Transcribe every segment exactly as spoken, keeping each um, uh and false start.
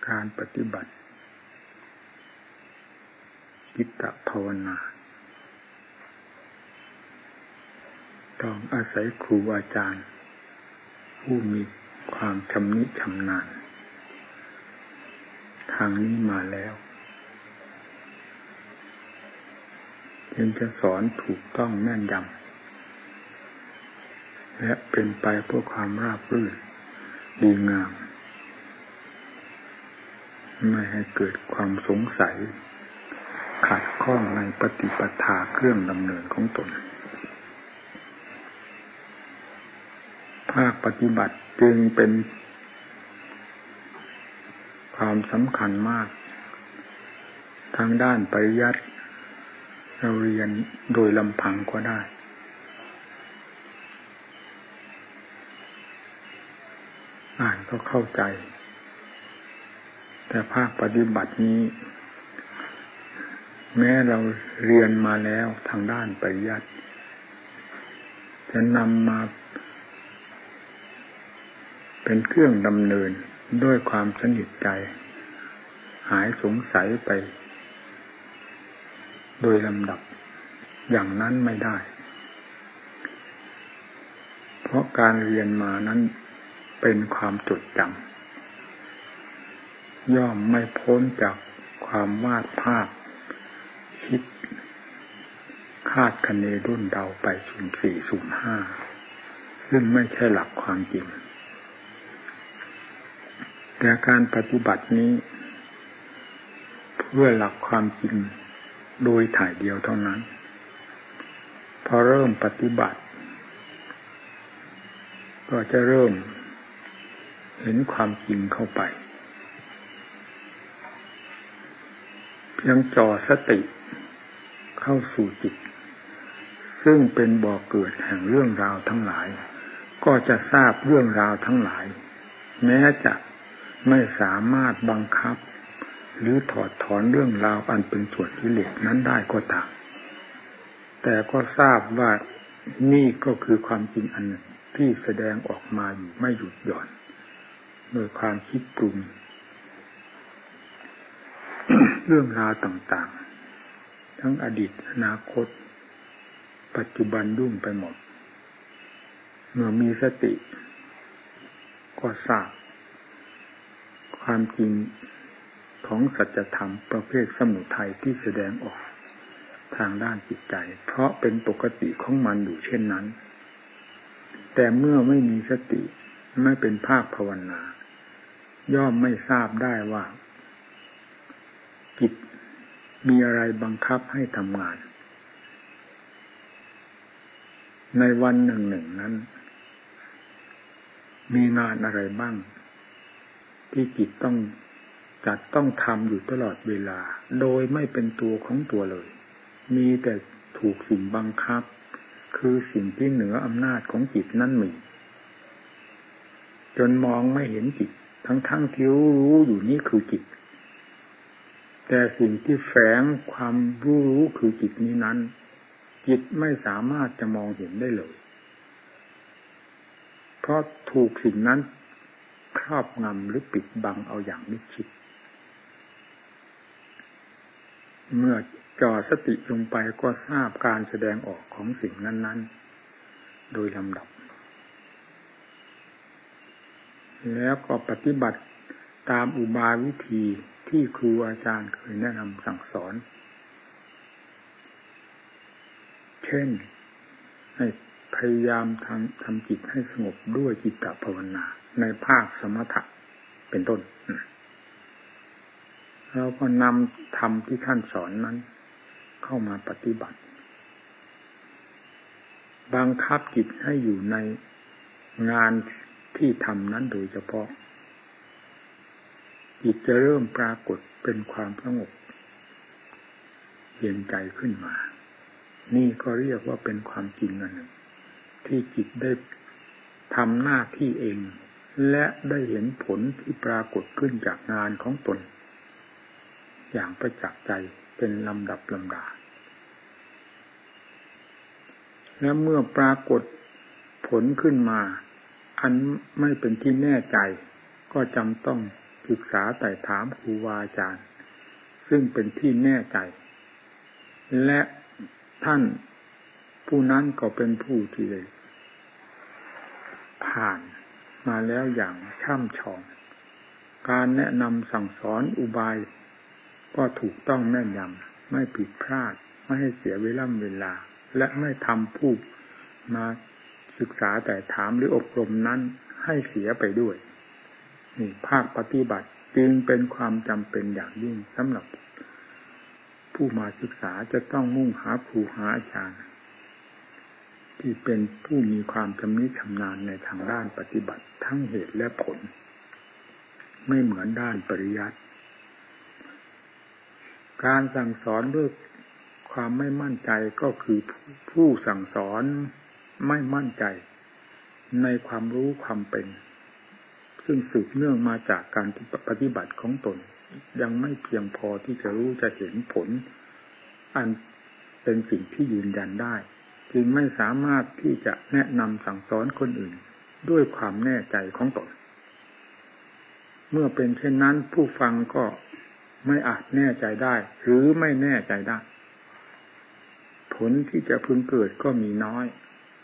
การปฏิบัติจิตภาวนาต้องอาศัยครูอาจารย์ผู้มีความชำนิชำนาญทางนี้มาแล้วจึงจะสอนถูกต้องแม่นยำและเป็นไปเพื่อความราบรื่นดีงามไม่ให้เกิดความสงสัยขัดข้องในปฏิปทาเครื่องดำเนินของตนภาคปฏิบัติจึงเป็นความสำคัญมากทางด้านปริยัติเราเรียนโดยลำพังก็ได้อ่านก็เข้าใจแต่ภาคปฏิบัตินี้แม้เราเรียนมาแล้วทางด้านปริยัติจะนำมาเป็นเครื่องดำเนินด้วยความสนิทใจหายสงสัยไปโดยลำดับอย่างนั้นไม่ได้เพราะการเรียนมานั้นเป็นความจดจำย่อมไม่พ้นจากความวาดภาพคิดคาดคะเนรุ่นเดาไปสุ่มสี่สุ่มห้าซึ่งไม่ใช่หลักความจริงแต่การปฏิบัตินี้เพื่อหลักความจริงโดยถ่ายเดียวเท่านั้นพอเริ่มปฏิบัติก็จะเริ่มเห็นความจริงเข้าไปเพียงจ่อสติเข้าสู่จิตซึ่งเป็นบ่อเกิดแห่งเรื่องราวทั้งหลายก็จะทราบเรื่องราวทั้งหลายแม้จะไม่สามารถบังคับหรือถอดถอนเรื่องราวอันเป็นส่วนกิเลสนั้นได้ก็ตามแต่ก็ทราบว่านี่ก็คือความจริงอันหนึ่งที่แสดงออกมาอยู่ไม่หยุดหย่อนโดยความคิดปรุง เรื่องราวต่างๆทั้งอดีตอนาคตปัจจุบันยุ่งไปหมดเมื่อมีสติก็ทราบความจริงของสัจธรรมประเภทสมุทัยที่แสดงออกทางด้านจิตใจเพราะเป็นปกติของมันอยู่เช่นนั้นแต่เมื่อไม่มีสติไม่เป็นภาคภาวนาย่อมไม่ทราบได้ว่าจิตมีอะไรบังคับให้ทำงานในวันหนึ่งหนึ่งนั้นมีงานอะไรบ้างที่จิตต้องจัดต้องทำอยู่ตลอดเวลาโดยไม่เป็นตัวของตัวเลยมีแต่ถูกสิ่งบังคับคือสิ่งที่เหนืออำนาจของจิตนั่นมีจนมองไม่เห็นจิตทั้งๆที่รู้อยู่นี่คือจิตแต่สิ่งที่แฝงความรู้รู้คือจิตนี้นั้นจิตไม่สามารถจะมองเห็นได้เลยเพราะถูกสิ่งนั้นครอบงำหรือปิดบังเอาอย่างมิดชิดเมื่อจ่อสติลงไปก็ทราบการแสดงออกของสิ่งนั้นๆโดยลำดับแล้วก็ปฏิบัติตามอุบายวิธีที่ครูอาจารย์เคยแนะนำสั่งสอนเช่นให้พยายามทำทำจิตให้สงบด้วยจิตตภาวนาในภาคสมถะเป็นต้นเราก็นำธรรมที่ท่านสอนนั้นเข้ามาปฏิบัติบังคับจิตให้อยู่ในงานที่ทำนั้นโดยเฉพาะจิตจะเริ่มปรากฏเป็นความสงบเย็นใจขึ้นมานี่ก็เรียกว่าเป็นความจริงอันหนึ่งที่จิตได้ทำหน้าที่เองและได้เห็นผลที่ปรากฏขึ้นจากงานของตนอย่างประจักษ์ใจเป็นลำดับลำดาและเมื่อปรากฏผลขึ้นมาอันไม่เป็นที่แน่ใจก็จำต้องพิศึกษาไต่ถามครูบาอาจารย์ซึ่งเป็นที่แน่ใจและท่านผู้นั้นก็เป็นผู้ที่ได้ผ่านมาแล้วอย่างช่ำชองการแนะนำสั่งสอนอุบายก็ถูกต้องแม่นยำไม่ผิดพลาดไม่ให้เสียเวลาเวลาและไม่ทำผู้มาศึกษาแต่ถามหรืออบรมนั้นให้เสียไปด้วยนี่ภาคปฏิบัติจึงเป็นความจำเป็นอย่างยิ่งสำหรับผู้มาศึกษาจะต้องมุ่งหาครูหาอาจารย์ที่เป็นผู้มีความชำนิชำนาญในทางด้านปฏิบัติทั้งเหตุและผลไม่เหมือนด้านปริยัติการสั่งสอนด้วยความไม่มั่นใจก็คือผู้สั่งสอนไม่มั่นใจในความรู้ความเป็นซึ่งสืบเนื่องมาจากการปฏิบัติของตนยังไม่เพียงพอที่จะรู้จะเห็นผลอันเป็นสิ่งที่ยืนยันได้จึงไม่สามารถที่จะแนะนำสั่งสอนคนอื่นด้วยความแน่ใจของตนเมื่อเป็นเช่นนั้นผู้ฟังก็ไม่อาจแน่ใจได้หรือไม่แน่ใจได้ผลที่จะพึงเกิดก็มีน้อย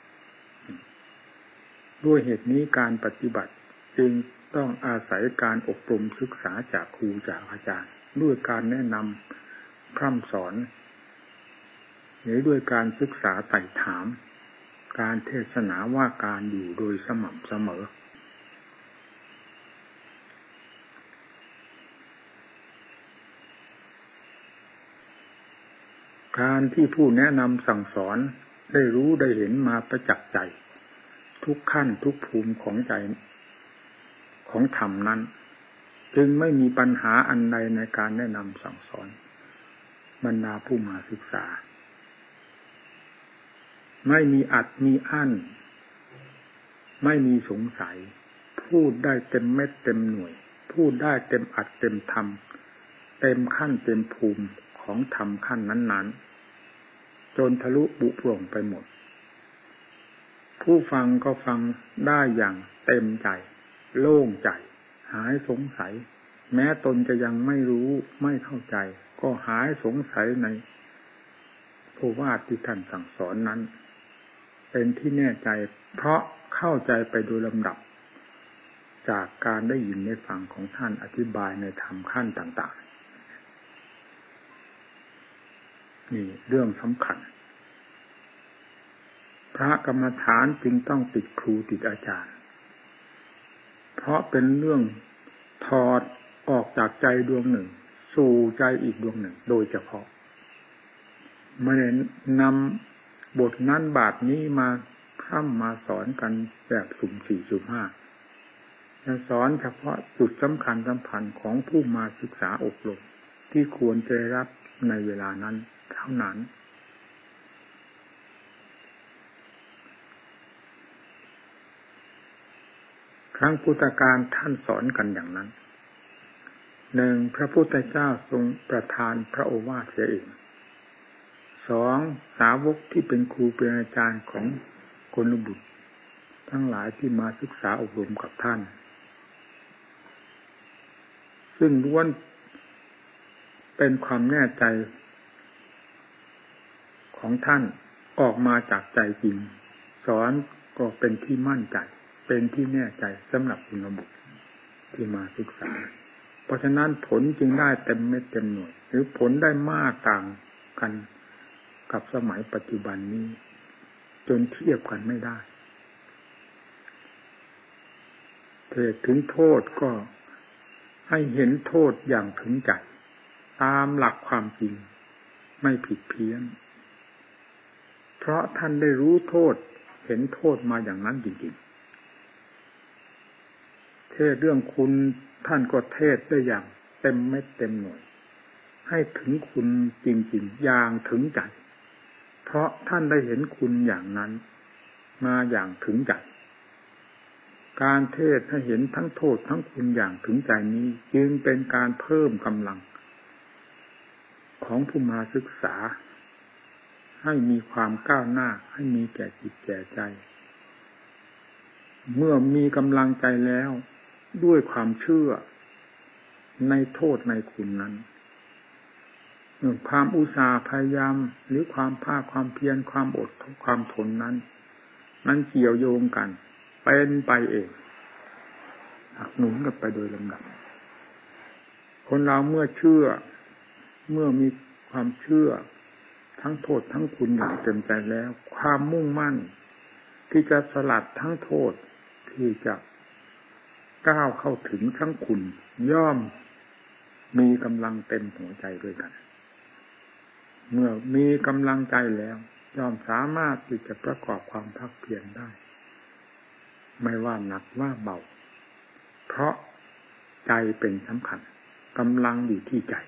ด้วยเหตุนี้การปฏิบัติจึงต้องอาศัยการอบรมศึกษาจากครูจากอาจารย์ด้วยการแนะนำพร่ำสอนหรือด้วยการศึกษาไต่ถามการเทศนาว่าการอยู่โดยสม่ำเสมอการที่ผู้แนะนำสั่งสอนได้รู้ได้เห็นมาประจักษ์ใจทุกขั้นทุกภูมิของใจของธรรมนั้นจึงไม่มีปัญหาอันใดในการแนะนำสั่งสอนบรรดาผู้มาศึกษาไม่มีอัดมีอั้นไม่มีสงสัยพูดได้เต็มเม็ดเต็มหน่วยพูดได้เต็มอัดเต็มธรรมเต็มขั้นเต็มภูมิของธรรมขั้นนั้นๆจนทะลุบุโปร่งไปหมดผู้ฟังก็ฟังได้อย่างเต็มใจโล่งใจหายสงสัยแม้ตนจะยังไม่รู้ไม่เข้าใจก็หายสงสัยในโอวาทที่ท่านสั่งสอนนั้นเป็นที่แน่ใจเพราะเข้าใจไปโดยลำดับจากการได้ยินได้ฟังของท่านอธิบายในธรรมขั้นต่างๆนี่เรื่องสำคัญพระกรรมฐานจึงต้องติดครูติดอาจารย์เพราะเป็นเรื่องถอดออกจากใจดวงหนึ่งสู่ใจอีกดวงหนึ่งโดยเฉพาะไม่ได้นำบทนั้นบาทนี้มาพร่ำมาสอนกันแบบสุ่มสี่สุ่มห้าจะสอนเฉพาะจุดสำคัญสำคัญของผู้มาศึกษาอบรมที่ควรจะรับในเวลานั้นเท่านั้นครั้งพุทธกาลท่านสอนกันอย่างนั้นหนึ่งพระพุทธเจ้าทรงประทานพระโอวาทเสียเองสองสาวกที่เป็นครูเป็นอาจารย์ของกลบุตรทั้งหลายที่มาศึกษาอบรมกับท่านซึ่งล้วนเป็นความแน่ใจของท่านออกมาจากใจจริงสอนก็เป็นที่มั่นใจเป็นที่แน่ใจสำหรับคุณบุตรที่มาศึกษาเพราะฉะนั้นผลจึงได้เต็มเม็ดเต็มหน่วยหรือผลได้มากต่างกันกับสมัยปัจจุบันนี้จนเทียบกันไม่ได้เทศถึงโทษก็ให้เห็นโทษอย่างถึงใจตามหลักความจริงไม่ผิดเพี้ยนเพราะท่านได้รู้โทษเห็นโทษมาอย่างนั้นจริงๆเทศเรื่องคุณท่านก็เทศได้อย่างเต็มเม็ดเต็มหน่วยให้ถึงคุณจริงๆอย่างถึงใจเพราะท่านได้เห็นคุณอย่างนั้นมาอย่างถึงใจการเทศให้เห็นทั้งโทษทั้งคุณอย่างถึงใจนี้จึงเป็นการเพิ่มกำลังของผู้มาศึกษาให้มีความก้าวหน้าให้มีแก่จิตแก่ใจเมื่อมีกำลังใจแล้วด้วยความเชื่อในโทษในคุณนั้นความอุตสาห์พยายามหรือความภาคความเพียรความอดความทนนั้นมันเกี่ยวโยงกันเป็นไปเองหนุนกันไปโดยลำดับคนเราเมื่อเชื่อเมื่อมีความเชื่อทั้งโทษทั้งคุณอย่างเต็มใจแล้วความมุ่งมั่นที่จะสลัดทั้งโทษที่จะก้าวเข้าถึงทั้งคุณย่อมมีกำลังเต็มหัวใจด้วยกันเมื่อมีกำลังใจแล้วย่อมสามารถที่จะประกอบความภาคเพียรได้ไม่ว่าหนักว่าเบาเพราะใจเป็นสำคัญกำลังอยู่ที่ใจ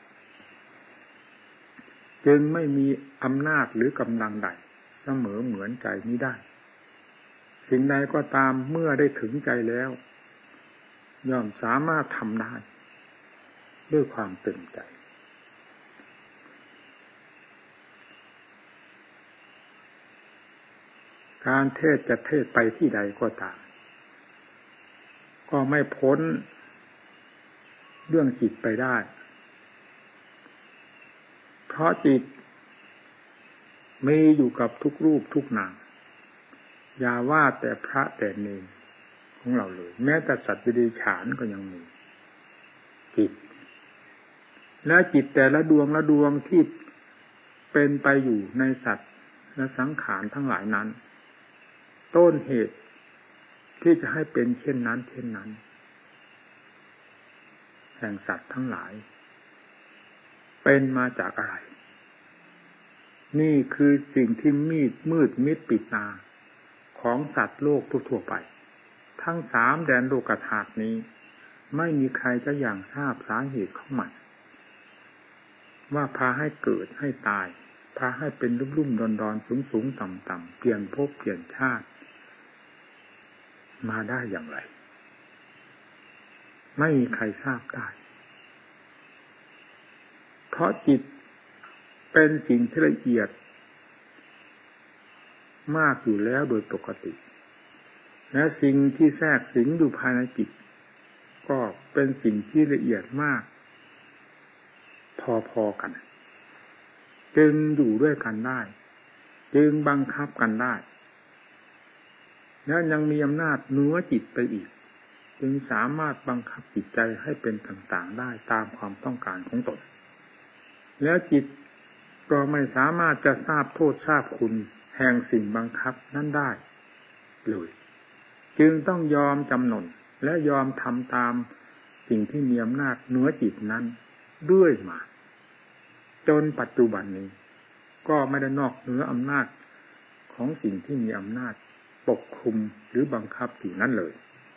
จึงไม่มีอำนาจหรือกำลังใดเสมอเหมือนใจนี้ได้สิ่งใดก็ตามเมื่อได้ถึงใจแล้วย่อมสามารถทำได้ด้วยความเต็มใจการเทศจะเทศไปที่ใดก็ตามก็ไม่พ้นเรื่องจิตไปได้เพราะจิตมีอยู่กับทุกรูปทุกนามอย่าว่าแต่พระแต่เนรของเราเลยแม้แต่สัตว์ดิเรกชานก็ยังมีจิตและจิตแต่ละดวงละดวงที่เป็นไปอยู่ในสัตว์และสังขารทั้งหลายนั้นต้นเหตุที่จะให้เป็นเช่นนั้นเช่นนั้นแห่งสัตว์ทั้งหลายเป็นมาจากอะไรนี่คือสิ่งที่มีดมืดมิดปิดตาของสัตว์โลกทั่วๆไปทั้งสามแดนโลกธาตุนี้ไม่มีใครจะอย่างทราบสาเหตุของมันว่าพาให้เกิดให้ตายพาให้เป็นลุ่มๆดอนๆสูงๆต่ำๆเปลี่ยนภพเปลี่ยนชาติมาได้อย่างไรไม่มีใครทราบได้เพราะจิตเป็นสิ่งที่ละเอียดมากอยู่แล้วโดยปกติและสิ่งที่แทรกสิงอยู่ภายในจิตก็เป็นสิ่งที่ละเอียดมากพอๆกันจึงอยู่ด้วยกันได้จึงบังคับกันได้และยังมีอำนาจเหนือจิตไปอีกจึงสามารถบังคับจิตใจให้เป็นต่างๆได้ตามความต้องการของตนแล้วจิตก็ไม่สามารถจะทราบโทษทราบคุณแห่งสิ่งบังคับนั้นได้เลยจึงต้องยอมจำนนและยอมทำตามสิ่งที่มีอำนาจเหนือจิตนั้นด้วยมาจนปัจจุบันนี้ก็ไม่ได้นอกเหนืออำนาจของสิ่งที่มีอำนาจปกคุมหรือบังคับอยู่นั้นเลย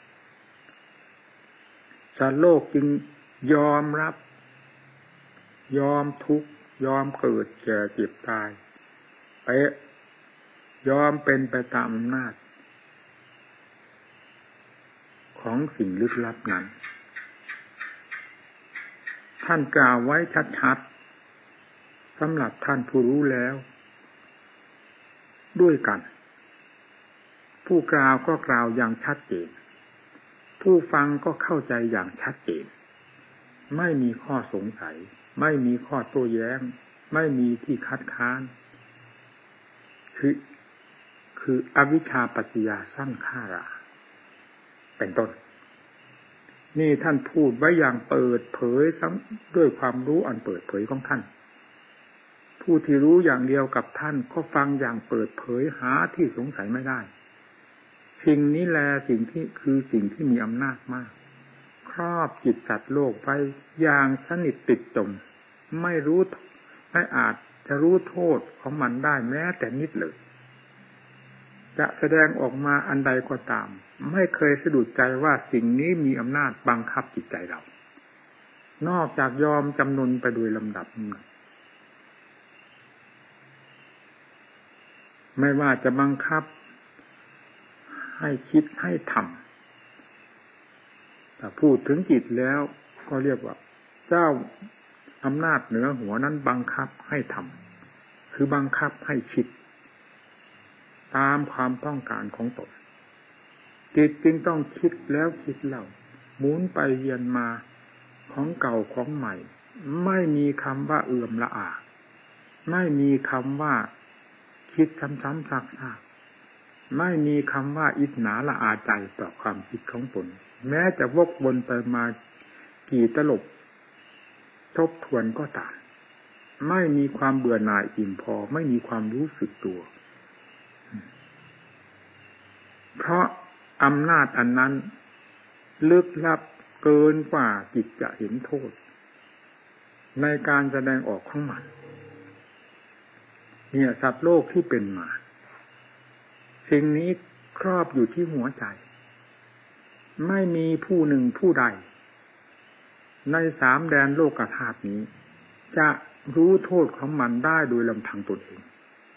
สัตว์โลกจึงยอมรับยอมทุกข์ยอมเกิดแก่เจ็บตายไปยอมเป็นไปตามอำนาจของสิ่งลึกลับนั้นท่านกล่าวไว้ชัดๆสำหรับท่านผู้รู้แล้วด้วยกันผู้กล่าวก็กล่าวอย่างชัดเจนผู้ฟังก็เข้าใจอย่างชัดเจนไม่มีข้อสงสัยไม่มีข้อโต้แย้งไม่มีที่คัดค้านคือคืออวิชชาปัจจยาสังขาราเป็นต้นนี่ท่านพูดไว้อย่างเปิดเผยด้วยความรู้อันเปิดเผยของท่านผู้ที่รู้อย่างเดียวกับท่านก็ฟังอย่างเปิดเผยหาที่สงสัยไม่ได้สิ่งนี้แลสิ่งที่คือสิ่งที่มีอำนาจมากครอบจิตสัตว์โลกไปอย่างสนิทติดจมไม่รู้ไม่อาจจะรู้โทษของมันได้แม้แต่นิดเลยจะแสดงออกมาอันใดก็ตามไม่เคยสะดุดใจว่าสิ่งนี้มีอำนาจบังคับจิตใจเรานอกจากยอมจำนนไปโดยลำดับไม่ว่าจะบังคับให้คิดให้ทำแต่พูดถึงจิตแล้วก็เรียกว่าเจ้าอำนาจเหนือหัวนั้นบังคับให้ทำคือบังคับให้คิดตามความต้องการของตนจิตจึงต้องคิดแล้วคิดเล่าหมุนไปเวียนมาของเก่าของใหม่ไม่มีคำว่าเอื่อมละอาไม่มีคำว่าคิดซ้ำๆซากๆไม่มีคำว่าอิจฉาละอาใจต่อความคิดของตนแม้จะวกวนไปมากี่ตลบทบทวนก็ตามไม่มีความเบื่อหน่ายอิ่มพอไม่มีความรู้สึกตัวเพราะอำนาจอันนั้นลึกลับเกินกว่าจิตจะเห็นโทษในการแสดงออกของมันเนี่ยสัตว์โลกที่เป็นมาสิ่งนี้ครอบอยู่ที่หัวใจไม่มีผู้หนึ่งผู้ใดในสามแดนโลกธาตุนี้จะรู้โทษของมันได้โดยลำพังตนเอง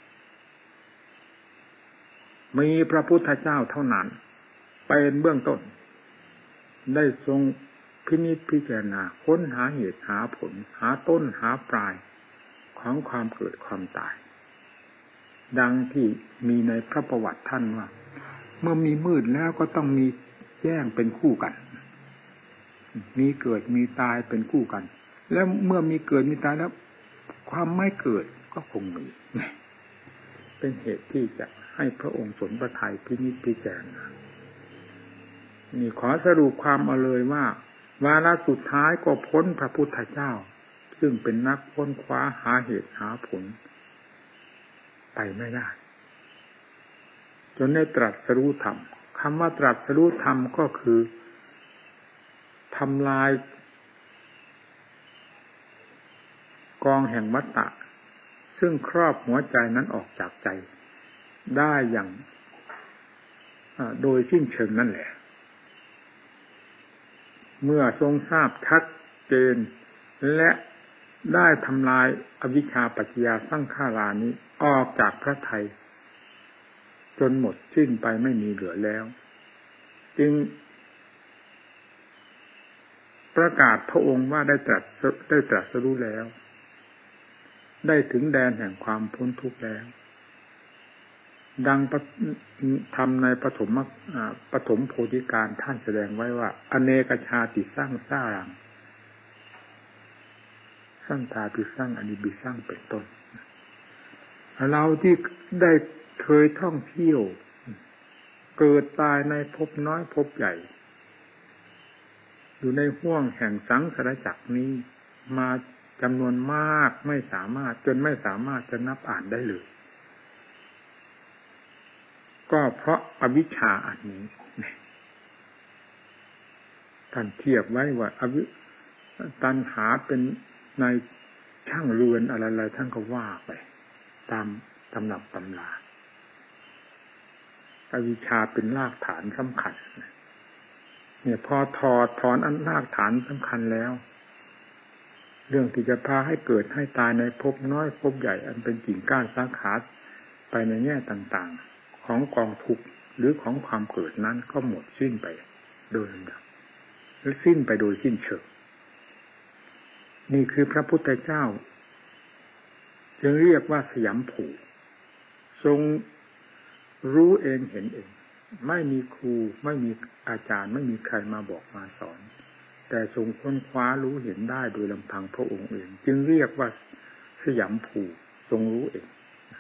มีพระพุทธเจ้าเท่านั้นเป็นเบื้องต้นได้ทรงพินิจพิจารณาค้นหาเหตุหาผลหาต้นหาปลายของความเกิดความตายดังที่มีในพระประวัติท่านว่าเมื่อมีมืดแล้วก็ต้องมีแจ้งเป็นคู่กันมีเกิดมีตายเป็นคู่กันแล้วเมื่อมีเกิดมีตายแล้วความไม่เกิดก็คงมีเป็นเหตุที่จะให้พระองค์สนพระทัยพินิจพิจารณานี่ขอสรุปความเอาเลยว่าวาระสุดท้ายก็พ้นพระพุทธเจ้าซึ่งเป็นนักค้นคว้าหาเหตุหาผลไปไม่ได้จนได้ตรัสรู้ธรรมคำว่าตรัสรู้ธรรมก็คือทำลายกองแห่งวัฏฏะซึ่งครอบหัวใจนั้นออกจากใจได้อย่างโดยสิ้นเชิงนั่นแหละเมื่อทรงทราบชัดเจนและได้ทำลายอวิชชาปัจจยาสังขารานี้ออกจากพระทัยจนหมดสิ้นไปไม่มีเหลือแล้วจึงประกาศพระองค์ว่าได้ตรัสได้ตรัสรู้แล้วได้ถึงแดนแห่งความพ้นทุกข์แล้วดังทำในปฐมปฐมโพธิการท่านแสดงไว้ว่าอเนกชาติสร้างสร้างสร้างตาปิสร้างอนิบิสร้างเป็นต้นเราที่ได้เคยท่องเที่ยวเกิดตายในภพน้อยภพใหญ่อยู่ในห้วงแห่งสังสารวัฏนี้มาจำนวนมากไม่สามารถจนไม่สามารถจะนับอ่านได้เลยก็เพราะอวิชชาอันนี้ท่านเทียบไว้ว่าอวิตัณหาเป็นในช่างเรือนอะไรๆท่านก็ว่าไปตามตำรับตำราอวิชชาเป็นรากฐานสำคัญเนี่ยพอถอดถอนอันรากฐานสำคัญแล้วเรื่องที่จะพาให้เกิดให้ตายในภพน้อยภพใหญ่อันเป็นกิ่งก้านสาขาไปในแง่ต่างๆของกองทุกข์หรือของความเกิดนั้นก็หมดสิ้นไปโดยลำดับหรือสิ้นไปโดยสิ้นเชิงนี่คือพระพุทธเจ้าจึงเรียกว่าสยามภูทรงรู้เองเห็นเองไม่มีครูไม่มีอาจารย์ไม่มีใครมาบอกมาสอนแต่ทรงค้นคว้ารู้เห็นได้โดยลำพังพระองค์เองจึงเรียกว่าสยามภูทรงรู้เอง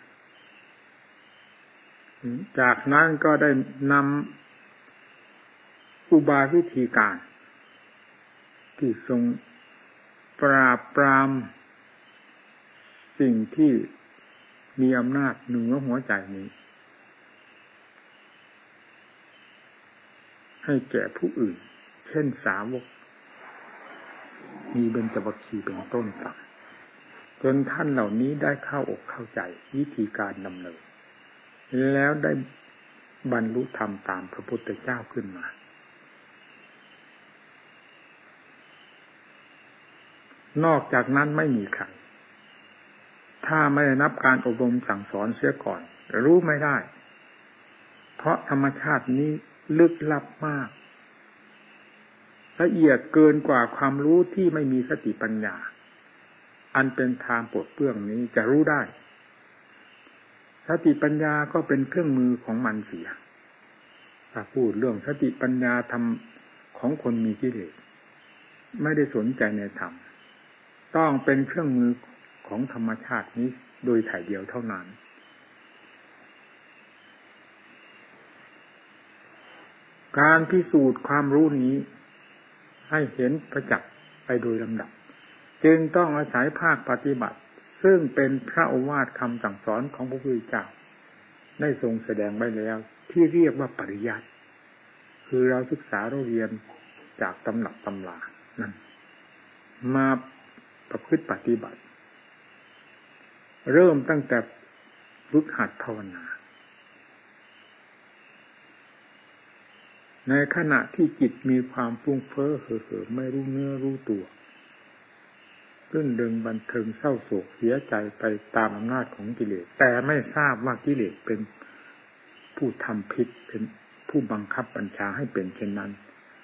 จากนั้นก็ได้นำอุบายวิธีการที่ทรงปราบปรามสิ่งที่มีอำนาจเหนือหัวใจนี้ให้แก่ผู้อื่นเช่นสาวกมีเบญจวัคคีย์เป็นต้นต่างจนท่านเหล่านี้ได้เข้าอกเข้าใจวิธีการดำเนินแล้วได้บรรลุธรรมตามพระพุทธเจ้าขึ้นมานอกจากนั้นไม่มีใครถ้าไม่ได้นับการอบรมสั่งสอนเสียก่อนรู้ไม่ได้เพราะธรรมชาตินี้ลึกลับมากละเอียดเกินกว่าความรู้ที่ไม่มีสติปัญญาอันเป็นทางปลดเปลื้องนี้จะรู้ได้สติปัญญาก็เป็นเครื่องมือของมันเสียถ้าพูดเรื่องสติปัญญาธรรมของคนมีกิเลสไม่ได้สนใจในธรรมต้องเป็นเครื่องมือของธรรมชาตินี้โดยถ่ายเดียวเท่านั้นการพิสูจน์ความรู้นี้ให้เห็นประจักษ์ไปโดยลำดับจึงต้องอาศัยภาคปฏิบัติซึ่งเป็นพระโอวาทคำสั่งสอนของพระพุทธเจ้าได้ทรงแสดงไว้แล้วที่เรียกว่าปริยัติคือเราศึกษาเราเรียนจากตำหนักตำรานั้นมาประพฤติปฏิบัติเริ่มตั้งแต่ฝึกหัดภาวนาในขณะที่จิตมีความฟุ้งเฟ้อเห่อเหิมไม่รู้เนื้อรู้ตัวรื่นเริงบันเทิงเศร้าโศกเสียใจไปตามอำนาจของกิเลสแต่ไม่ทราบว่ากิเลสเป็นผู้ทำผิดเป็นผู้บังคับบัญชาให้เป็นเช่นนั้น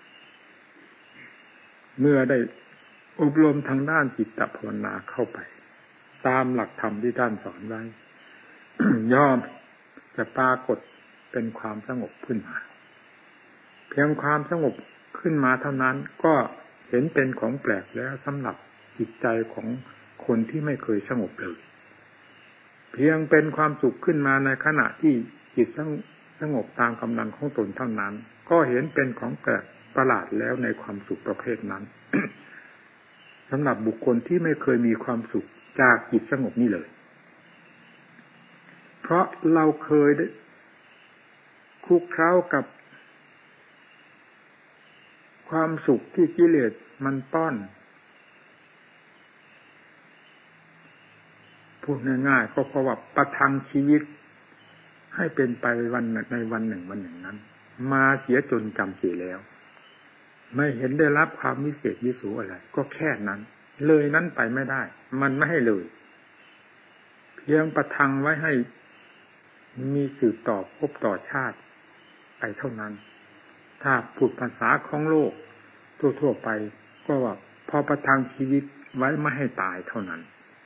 เมื่อได้อบรมทางด้านจิตภาวนาเข้าไปตามหลักธรรมที่ท่านสอนไว้ ย่อมจะปรากฏเป็นความสงบขึ้นมาเพียงความสงบขึ้นมาเท่านั้นก็เห็นเป็นของแปลกแล้วสำหรับจิตใจของคนที่ไม่เคยสงบเลยเพียงเป็นความสุขขึ้นมาในขณะที่จิตสงบตามกำลังของตนเท่านั้นก็เห็นเป็นของแปลกประหลาดแล้วในความสุขประเภทนั้น สำหรับบุคคลที่ไม่เคยมีความสุขจากจิตสงบนี่เลยเพราะเราเคยได้คลุกเคล้ากับความสุขที่กิเลสมันป้อนพูดง่ายๆก็เพราะว่าประทังชีวิตให้เป็นไปวันในวันหนึ่งวันหนึ่งนั้นมาเสียจนจำเสียแล้วไม่เห็นได้รับความวิเศษวิสูอะไรก็แค่นั้นเลยนั้นไปไม่ได้มันไม่ให้เลยเพียงประทังไว้ให้มีสืบต่อพบต่อชาติไปเท่านั้นถ้าพูดภาษาของโลกทั่วๆไปก็ว่าพอประทังชีวิตไว้ไม่ให้ตายเท่านั้น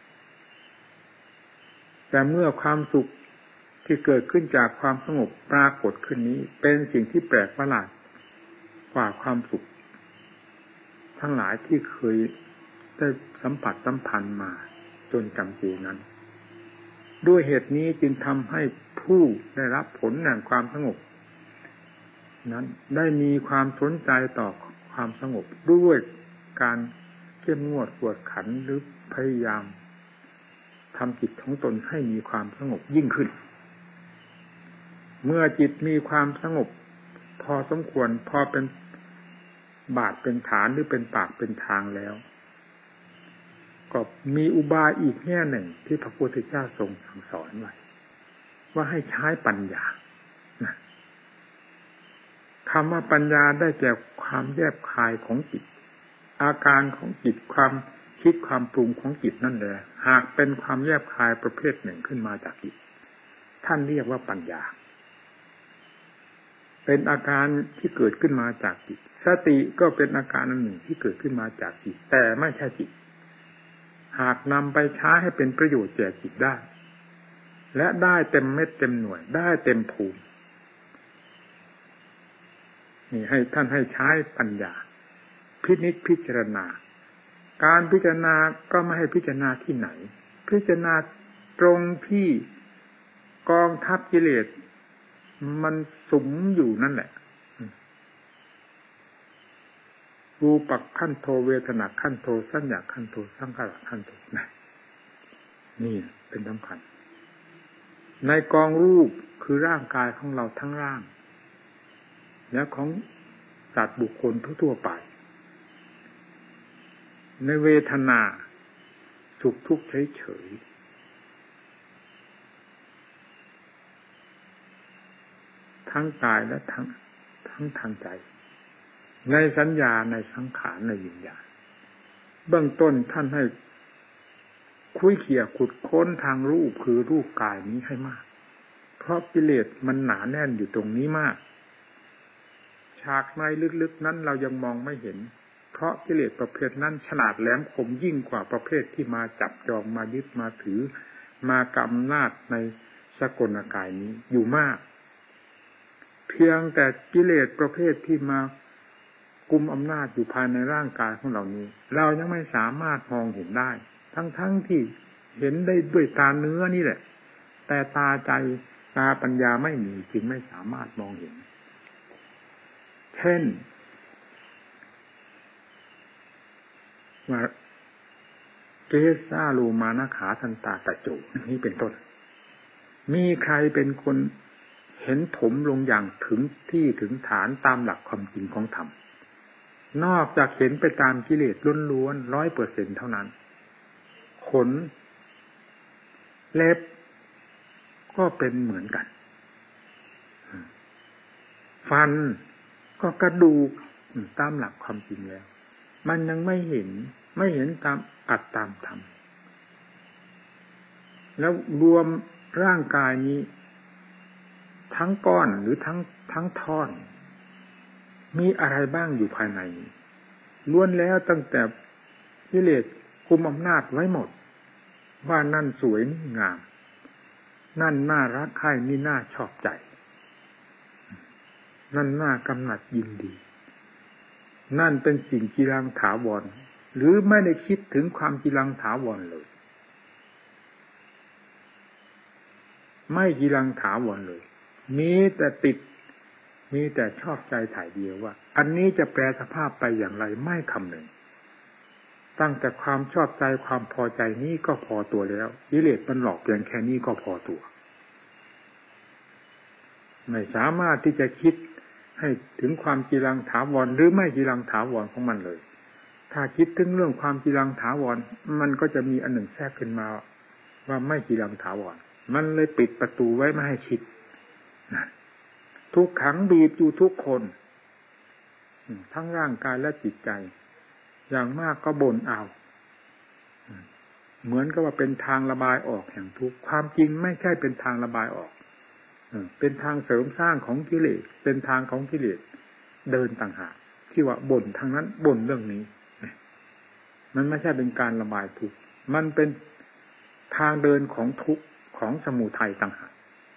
แต่เมื่อความสุขที่เกิดขึ้นจากความสงบปรากฏขึ้นนี้เป็นสิ่งที่แปลกประหลาดกว่าความสุขทั้งหลายที่เคยได้สัมผัสสัมพันธ์มาจนจำเจนั้นด้วยเหตุนี้จึงทำให้ผู้ได้รับผลแห่งความสงบนั้นได้มีความสนใจต่อความสงบด้วยการเข้มงวดกวดขันหรือพยายามทำจิตของตนให้มีความสงบยิ่งขึ้นเมื่อจิตมีความสงบพอสมควรพอเป็นบาทเป็นฐานหรือเป็นปากเป็นทางแล้วก็มีอุบายอีกแง่หนึ่งที่พระพุทธเจ้าทรงสั่งสอนไว้ว่าให้ใช้ปัญญานะคำว่าปัญญาได้แก่ความแยบคายของจิตอาการของจิตความคิดความปรุงของจิตนั่นแหละหากเป็นความแยบคายประเภทหนึ่งขึ้นมาจากจิตท่านเรียกว่าปัญญาเป็นอาการที่เกิดขึ้นมาจากจิตสติก็เป็นอาการอันหนึ่งที่เกิดขึ้นมาจากจิตแต่ไม่ใช่จิตหากนำไปใช้ให้เป็นประโยชน์แก่จิตได้และได้เต็มเม็ดเต็มหน่วยได้เต็มภูมินี่ให้ท่านให้ใช้ปัญญาพินิจพิจารณาการพิจารณาก็ไม่ให้พิจารณาที่ไหนพิจารณาตรงที่กองทัพกิเลสมันสุมอยู่นั่นแหละรูปขันโทเวทนาขันโทสัญญาขันโทสังขารขันโทนะนี่เป็นสำคัญในกองรูปคือร่างกายของเราทั้งร่างและของสัตว์บุคคลทั่วๆไปในเวทนาสุขทุกข์เฉยๆทั้งกายและทั้งทั้งทางใจในสัญญาในสังขารในวิญญาณเบื้องต้นท่านให้คุยเขี่ยขุดค้นทางรูปคือรูปกายนี้ให้มากเพราะกิเลสมันหนาแน่นอยู่ตรงนี้มากฉากในลึกๆนั้นเรายังมองไม่เห็นเพราะกิเลสประเภทนั้นฉลาดแหลมคมยิ่งกว่าประเภทที่มาจับจองมายึดมาถือมากำอำนาจในสกลกายนี้อยู่มากเพียงแต่กิเลสประเภทที่มากุมอำนาจอยู่ภายในร่างกายของเรานี้เรายังไม่สามารถมองเห็นได้ทั้งๆ ท, ที่เห็นได้ด้วยตาเนื้อนี่แหละแต่ตาใจตาปัญญาไม่มีจึงไม่สามารถมองเห็นเช่นว่าเกสาลูมานะขาทันตาตะโจนี่เป็นต้นมีใครเป็นคนเห็นถมลงอย่างถึงที่ถึงฐานตามหลักความจริงของธรรมนอกจากเห็นไปตามกิเลสล้วนๆร้อยเปอร์เซ็นต์เท่านั้นขนเล็บก็เป็นเหมือนกันฟันก็กระดูกตามหลักความจริงแล้วมันยังไม่เห็นไม่เห็นตามอัตตามธรรมแล้วรวมร่างกายนี้ทั้งก้อนหรือทั้งทั้งท่อนมีอะไรบ้างอยู่ภายในล้วนแล้วตั้งแต่กิเลสคุมอำนาจไว้หมดว่านั่นสวยนี่งามนั่นน่ารักใคร่นี่น่าชอบใจนั่นน่ากำหนัดยินดีนั่นเป็นสิ่งกีรังถาวรหรือไม่ได้คิดถึงความกีรังถาวรเลยไม่กีรังถาวรเลยมีแต่ติดมีแต่ชอบใจถ่ายเดียวว่าอันนี้จะแปลสภาพไปอย่างไรไม่คำหนึ่งตั้งแต่ความชอบใจความพอใจนี้ก็พอตัวแล้วกิเลสมันหลอกเพียงแค่นี้ก็พอตัวไม่สามารถที่จะคิดให้ถึงความกีรังถาวรหรือไม่กีรังถาวรของมันเลยถ้าคิดถึงเรื่องความกีรังถาวรมันก็จะมีอันหนึ่งแทรกขึ้นมาว่าไม่กีรังถาวรมันเลยปิดประตูไว้ไม่ให้คิดนั่นทุกขังบีบอยู่ทุกคนทั้งร่างกายและจิตใจอย่างมากก็บ่นเอาเหมือนกับว่าเป็นทางระบายออกแห่งทุกข์ความจริงไม่ใช่เป็นทางระบายออกเป็นทางเสริมสร้างของกิเลสเป็นทางของกิเลสเดินต่างหากที่ว่าบ่นทางนั้นบ่นเรื่องนี้มันไม่ใช่เป็นการระบายทุกข์มันเป็นทางเดินของทุกข์ของสมุทัยต่างหาก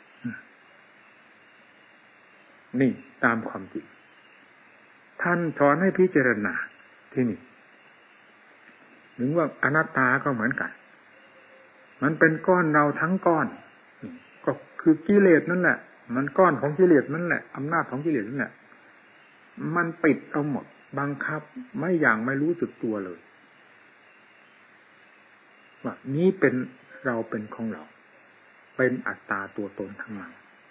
นี่ตามความจริงท่านสอนให้พิจารณาที่นี่ถึงว่าอนัตตาก็เหมือนกันมันเป็นก้อนเราทั้งก้อนก็คือกิเลสนั่นแหละมันก้อนของกิเลสนั่นแหละอำนาจของกิเลสนั่นแหละมันปิดเอาหมดบังคับไม่อย่างไม่รู้สึกตัวเลยว่านี้เป็นเราเป็นของเราเป็นอัตตาตัวตนทั้งนั้น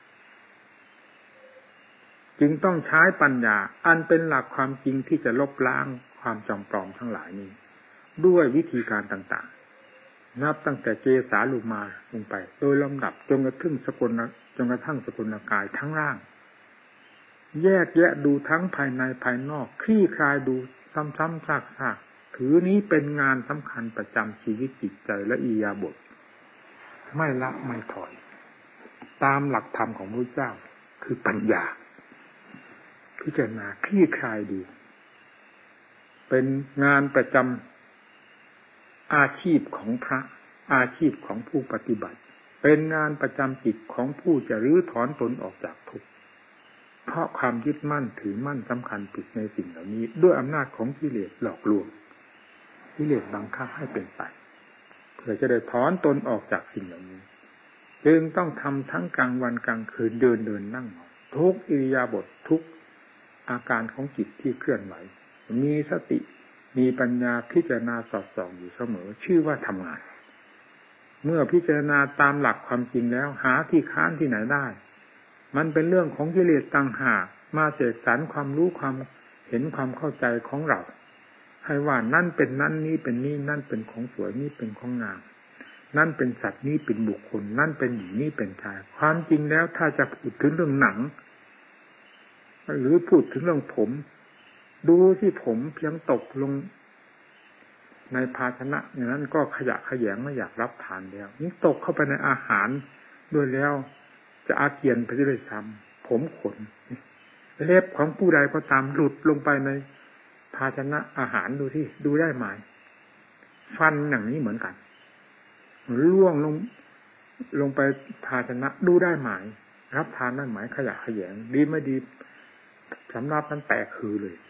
จึงต้องใช้ปัญญาอันเป็นหลักความจริงที่จะลบล้างความจอมปลอมทั้งหลายนี้ด้วยวิธีการต่างๆนับตั้งแต่เกสาลูมาลงไปโดยลำดับจนกระทั่งสกุลจนกระทั่งสกุลกายทั้งร่างแยกแยะดูทั้งภายในภายนอกคลี่คลายดูซ้ำๆซากๆถือนี้เป็นงานสำคัญประจำชีวิตจิตใจและอิริยาบถไม่ละไม่ถอยตามหลักธรรมของพระเจ้าคือปัญญาพิจารณาคลี่คลายดูเป็นงานประจำอาชีพของพระอาชีพของผู้ปฏิบัติเป็นงานประจำจิตของผู้จะรื้อถอนตนออกจากทุกข์เพราะความยึดมั่นถือมั่นสำคัญผิดในสิ่งเหล่านี้ด้วยอำนาจของกิเลสหลอกลวงกิเลสบังคับให้เป็นไปเพื่อจะได้ถอนตนออกจากสิ่งเหล่านี้จึงต้องทำทั้งกลางวันกลางคืนเดินเดินนั่งนอนทุกอิริยาบถทุกอาการของจิตที่เคลื่อนไหวมีสติมีปัญญาพิจารณาสอดส่องอยู่เสมอชื่อว่าทำงานเมื่อพิจารณาตามหลักความจริงแล้วหาที่ค้านที่ไหนได้มันเป็นเรื่องของกิเลสต่างหากมาเสกสรรความรู้ความเห็นความเข้าใจของเราให้ว่านั่นเป็นนั่นนี้เป็นนี่นั่นเป็นของสวยนี่เป็นของงามนั่นเป็นสัตว์นี่เป็นบุคคลนั่นเป็นหญิงนี่เป็นชายความจริงแล้วถ้าจะพูดถึงเรื่องหนังหรือพูดถึงเรื่องผมดูที่ผมเพียงตกลงในภาชนะอย่างนั้นก็ขยะแขยงไม่อยากรับทานแล้วนี่ตกเข้าไปในอาหารด้วยแล้วจะอาเจียนไปด้วยซ้ำผมขนเล็บของผู้ใดก็ตามหลุดลงไปในภาชนะอาหารดูที่ดูได้ไหมฟันอย่างนี้เหมือนกันล่วงลงลงไปภาชนะดูได้ไหมรับทานได้ไหมขยะแขยงดีไม่ดีสำรับนั้นแตกคือเลย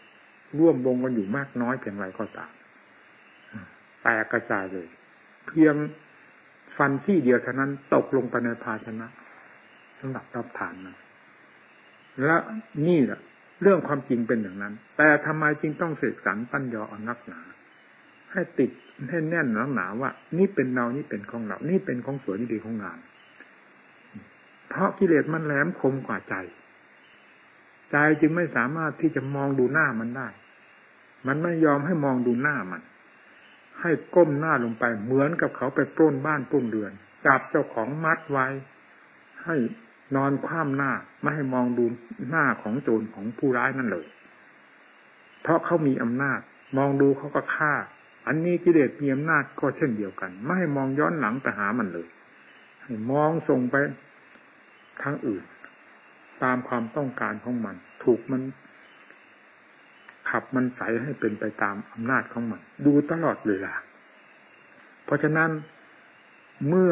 ร่วมวงกันอยู่มากน้อยเพียงไรก็ตามแตกกระจายเลยเพียงฟันซี่เดียวเท่านั้นตกลงไปในภาชนะสำหรับรับทานนะและนี่แหละเรื่องความจริงเป็นอย่างนั้นแต่ทำไมจึงต้องเสกสรรปั้นยอเอานักหนาให้ติดให้แน่นหนาหนาว่านี่เป็นเรานี่เป็นของเรานี่เป็นของสวยนี่ดีของงามเพราะกิเลสมันแหลมคมกว่าใจใจจึงไม่สามารถที่จะมองดูหน้ามันได้มันไม่ยอมให้มองดูหน้ามันให้ก้มหน้าลงไปเหมือนกับเขาไปปล้นบ้านปล้นเรือนจับเจ้าของมัดไว้ให้นอนคว่ำหน้าไม่ให้มองดูหน้าของโจรของผู้ร้ายนั่นเลยเพราะเขามีอำนาจมองดูเขาก็ฆ่าอันนี้กิเลสมีอำนาจก็เช่นเดียวกันไม่ให้มองย้อนหลังไปหามันเลยให้มองส่งไปทางอื่นตามความต้องการของมันถูกมันขับมันใสให้เป็นไปตามอำนาจของมันดูตลอดเวลาเพราะฉะนั้นเมื่อ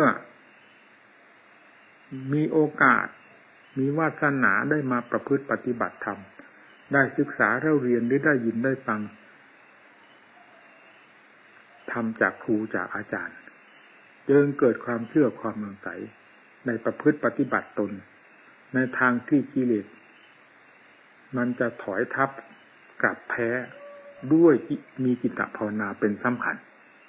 มีโอกาสมีวาสนาได้มาประพฤติปฏิบัติธรรมได้ศึกษาเล่าเรียนหรือได้ยินได้ฟังธรรมจากครูจากอาจารย์จึงเกิดความเชื่อความมั่นใจในประพฤติปฏิบัติตนในทางที่กิเลสมันจะถอยทับกลับแพ้ด้วยมีจิตตภาวนาเป็นสำคัญ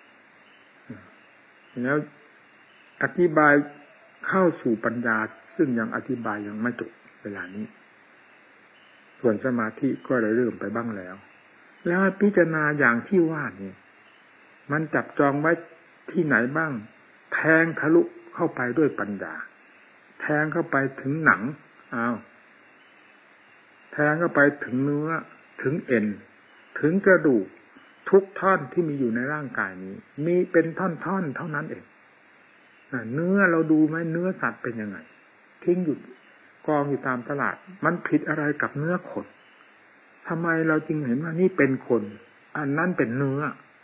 แล้วอธิบายเข้าสู่ปัญญาซึ่งยังอธิบายยังไม่จบเวลานี้ส่วนสมาธิก็ได้เริ่มไปบ้างแล้วแล้วพิจารณาอย่างที่ว่านี่มันจับจองไว้ที่ไหนบ้างแทงทะลุเข้าไปด้วยปัญญาแทงเข้าไปถึงหนังอ้าวแทงเข้าไปถึงเนื้อถึงเอ็นถึงกระดูกทุกท่อนที่มีอยู่ในร่างกายนี้มีเป็นท่อนๆเท่านั้นเองเนื้อเราดูไหมเนื้อสัตว์เป็นยังไงทิ้งอยู่กองอยู่ตามตลาดมันผิดอะไรกับเนื้อคนทำไมเราจึงเห็นว่านี่เป็นคนอันนั้นเป็นเนื้อ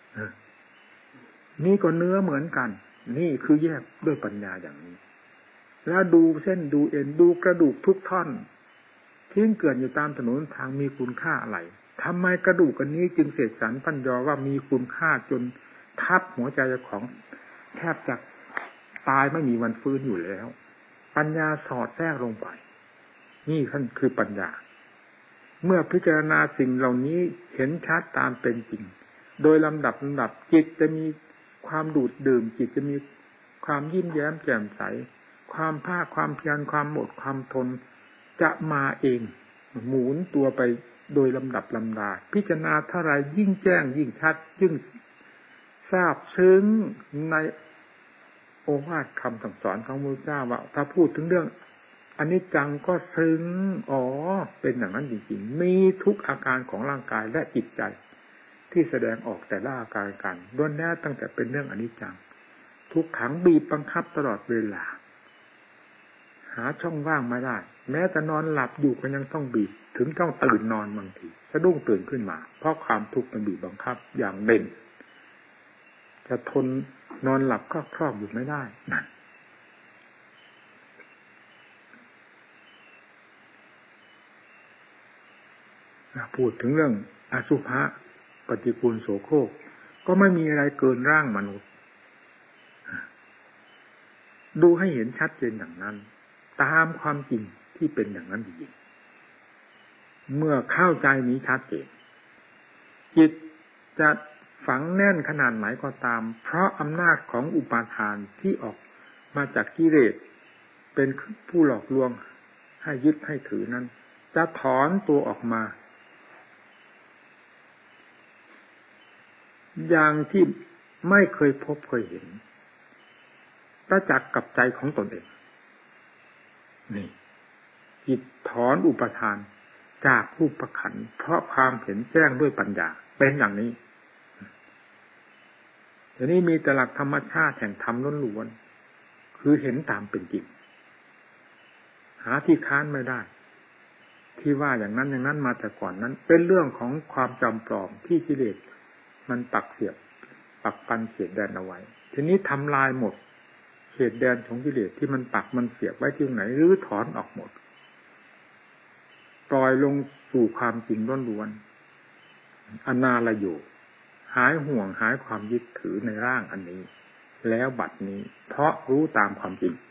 นี่ก็เนื้อเหมือนกันนี่คือแยกด้วยปัญญาอย่างนี้แล้วดูเส้นดูเอ็นดูกระดูกทุกท่อนทิ้งเกลื่อนอยู่ตามถนนทางมีคุณค่าอะไรทำไมกระดูกอันนี้จึงเสกสรรปั้นยอว่ามีคุณค่าจนทับหัวใจของแทบจะตายไม่มีวันฟื้นอยู่แล้วปัญญาสอดแทรกลงไปนี่ท่านคือปัญญาเมื่อพิจารณาสิ่งเหล่านี้เห็นชัดตามเป็นจริงโดยลำดับลำดับจิตจะมีความดูดดื่มจิตจะมีความยิ้มแย้มแจ่มใสความภาคความเพียรความอดความทนจะมาเองหมุนตัวไปโดยลำดับลำดาพิจารณาเท่าไรยิ่งแจ้งยิ่งชัดยิ่งทราบซึ้งในโอวาทคำสั่งสอนของพระพุทธเจ้าว่าถ้าพูดถึงเรื่องอนิจจังก็ซึ้งอ๋อเป็นอย่างนั้นจริงๆมีทุกอาการของร่างกายและจิตใจที่แสดงออกแต่ละอาการกันล้วนแล้วตั้งแต่เป็นเรื่องอนิจจังทุกขังบีบบังคับตลอดเวลาหาช่องว่างไม่ได้แม้แต่นอนหลับอยู่ก็ยังต้องบีบถึงต้องตื่นนอนบางทีสะดุ้งตื่นขึ้นมาเพราะความทุกข์มันบีบบังคับอย่างเด่นจะทนนอนหลับก็ครอบอยู่ไม่ได้นั่นพูดถึงเรื่องอสุภะปฏิกูลโสโครกก็ไม่มีอะไรเกินร่างมนุษย์ดูให้เห็นชัดเจนอย่างนั้นตามความจริงที่เป็นอย่างนั้นจริงๆเมื่อเข้าใจนี้ชัดเจนจิตจะฝังแน่นขนาดไหนก็ตามเพราะอำนาจของอุปาทานที่ออกมาจากกิเลสเป็นผู้หลอกลวงให้ยึดให้ถือนั้นจะถอนตัวออกมาอย่างที่ไม่เคยพบเคยเห็นประจักษ์กับใจของตนเองนี่จิตถอนอุปทานจากรูปขันธ์เพราะความเห็นแจ้งด้วยปัญญาเป็นอย่างนี้ทีนี้มีแต่หลักธรรมชาติแห่งธรรมล้วนๆคือเห็นตามเป็นจริงหาที่ค้านไม่ได้ที่ว่าอย่างนั้นอย่างนั้นมาแต่ก่อนนั้นเป็นเรื่องของความจำปลอมที่กิเลสมันปักเสียบปักปันเขียนแดนเอาไว้ทีนี้ทำลายหมดเขตแดนของกิเลสที่มันปักมันเสียบไว้ที่ไหนหรือถอนออกหมดปล่อยลงสู่ความจริงล้วนอนาลโยหายห่วงหายความยึดถือในร่างอันนี้แล้วบัดนี้เพราะรู้ตามความจริง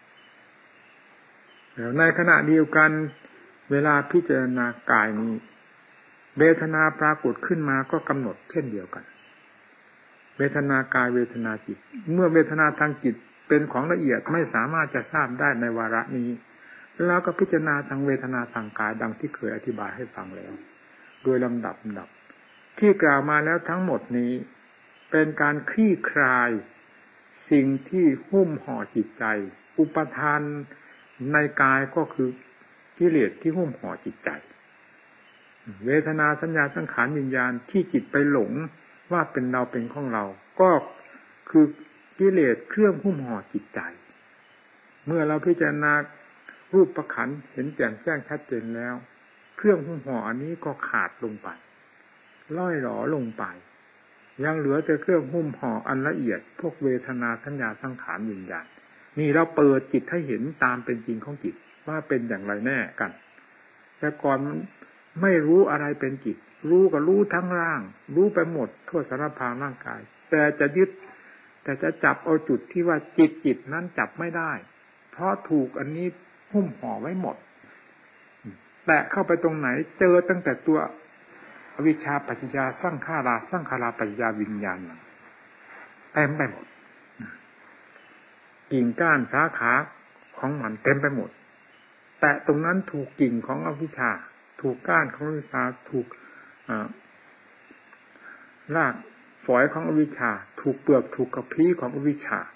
แล้วในขณะเดียวกันเวลาพิจารณากายนี้เวทนาปรากฏขึ้นมาก็กำหนดเช่นเดียวกันเวทนากายเวทนาจิตเมื่อเวทนาทางจิตเป็นของละเอียดไม่สามารถจะทราบได้ในวาระนี้แล้วก็พิจารณาทางเวทนาทางกายดังที่เคยอธิบายให้ฟังแล้วโดยลำดับลำดับที่กล่าวมาแล้วทั้งหมดนี้เป็นการคลี่คลายสิ่งที่หุ้มห่อจิตใจอุปทานในกายก็คือกิเลสที่หุ้มห่อจิตใจเวทนาสัญญาสังขารวิญญาณที่จิตไปหลงว่าเป็นเราเป็นของเราก็คือกิเลสเครื่องหุ้มห่อจิตใจเมื่อเราพิจารณารูปประขันเห็นแจ่มแจ้งชัดเจนแล้วเครื่องหุ้มห่ออันนี้ก็ขาดลงไปล่อยหลอลงไปยังเหลือแต่เครื่องหุ้มห่ออันละเอียดพวกเวทนาสัญญาสังขารวิญญาณนี่เราเปิดจิตให้เห็นตามเป็นจริงของจิตว่าเป็นอย่างไรแน่กันแต่ก่อนไม่รู้อะไรเป็นจิตรู้ก็รู้ทั้งร่างรู้ไปหมดทั่วสารพางร่างกายแต่จะยึดแต่จะจับเอาจุดที่ว่าจิตจิตนั้นจับไม่ได้เพราะถูกอันนี้หุ้มห่อไว้หมดแตะเข้าไปตรงไหนเจอตั้งแต่ตัวอวิชชาปัจจยาสังขาราสังขาราปัจจยาวิญญาณเต็มไปหมดกิ่งก้านสาขาของมันเต็มไปหมดแต่ตรงนั้นถูกกิ่งของอวิชชาถูกก้านของอวิชชาถูกรากฝอยของอวิชชาถูกเปลือกถูกกระพี้ของอวิชชา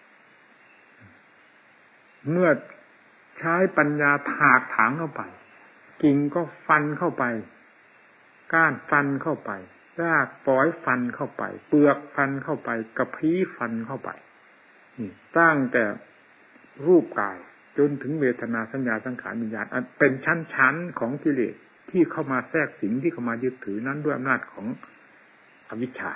เมื่อใช้ปัญญาถากถางเข้าไปกิ่งก็ฟันเข้าไปก้านฟันเข้าไปรากฝอยฟันเข้าไปเปลือกฟันเข้าไปกระพี้ฟันเข้าไปนี่ตั้งแต่รูปกายจนถึงเวทนาสัญญาสังขารวิญญาณเป็นชั้นๆของกิเลสที่เข้ามาแทรกสิงที่เข้ามายึดถือนั้นด้วยอำนาจของอวิชชา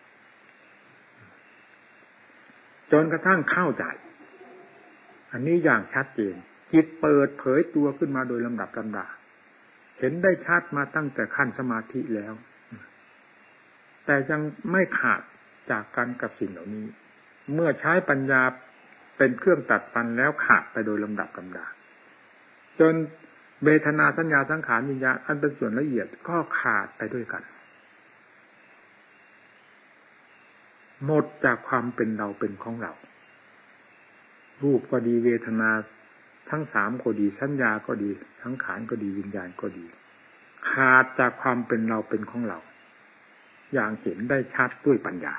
จนกระทั่งเข้าใจอันนี้อย่างชัดเจนจิตเปิดเผยตัวขึ้นมาโดยลำดับลำดาเห็นได้ชัดมาตั้งแต่ขั้นสมาธิแล้วแต่ยังไม่ขาดจากกันกับสิ่งเหล่านี้เมื่อใช้ปัญญาเป็นเครื่องตัดฟันแล้วขาดไปโดยลำดับลำดาจนเวทนาสัญญาสังขารวิญญาณอันเป็นส่วนละเอียดก็ขาดไปด้วยกันหมดจากความเป็นเราเป็นของเรารูปก็ดีเวทนาทั้งสามก็ดีสัญญาก็ดีสังขารก็ดีวิญญาณก็ดีขาดจากความเป็นเราเป็นของเราอย่างเห็นได้ชัดด้วยปัญญา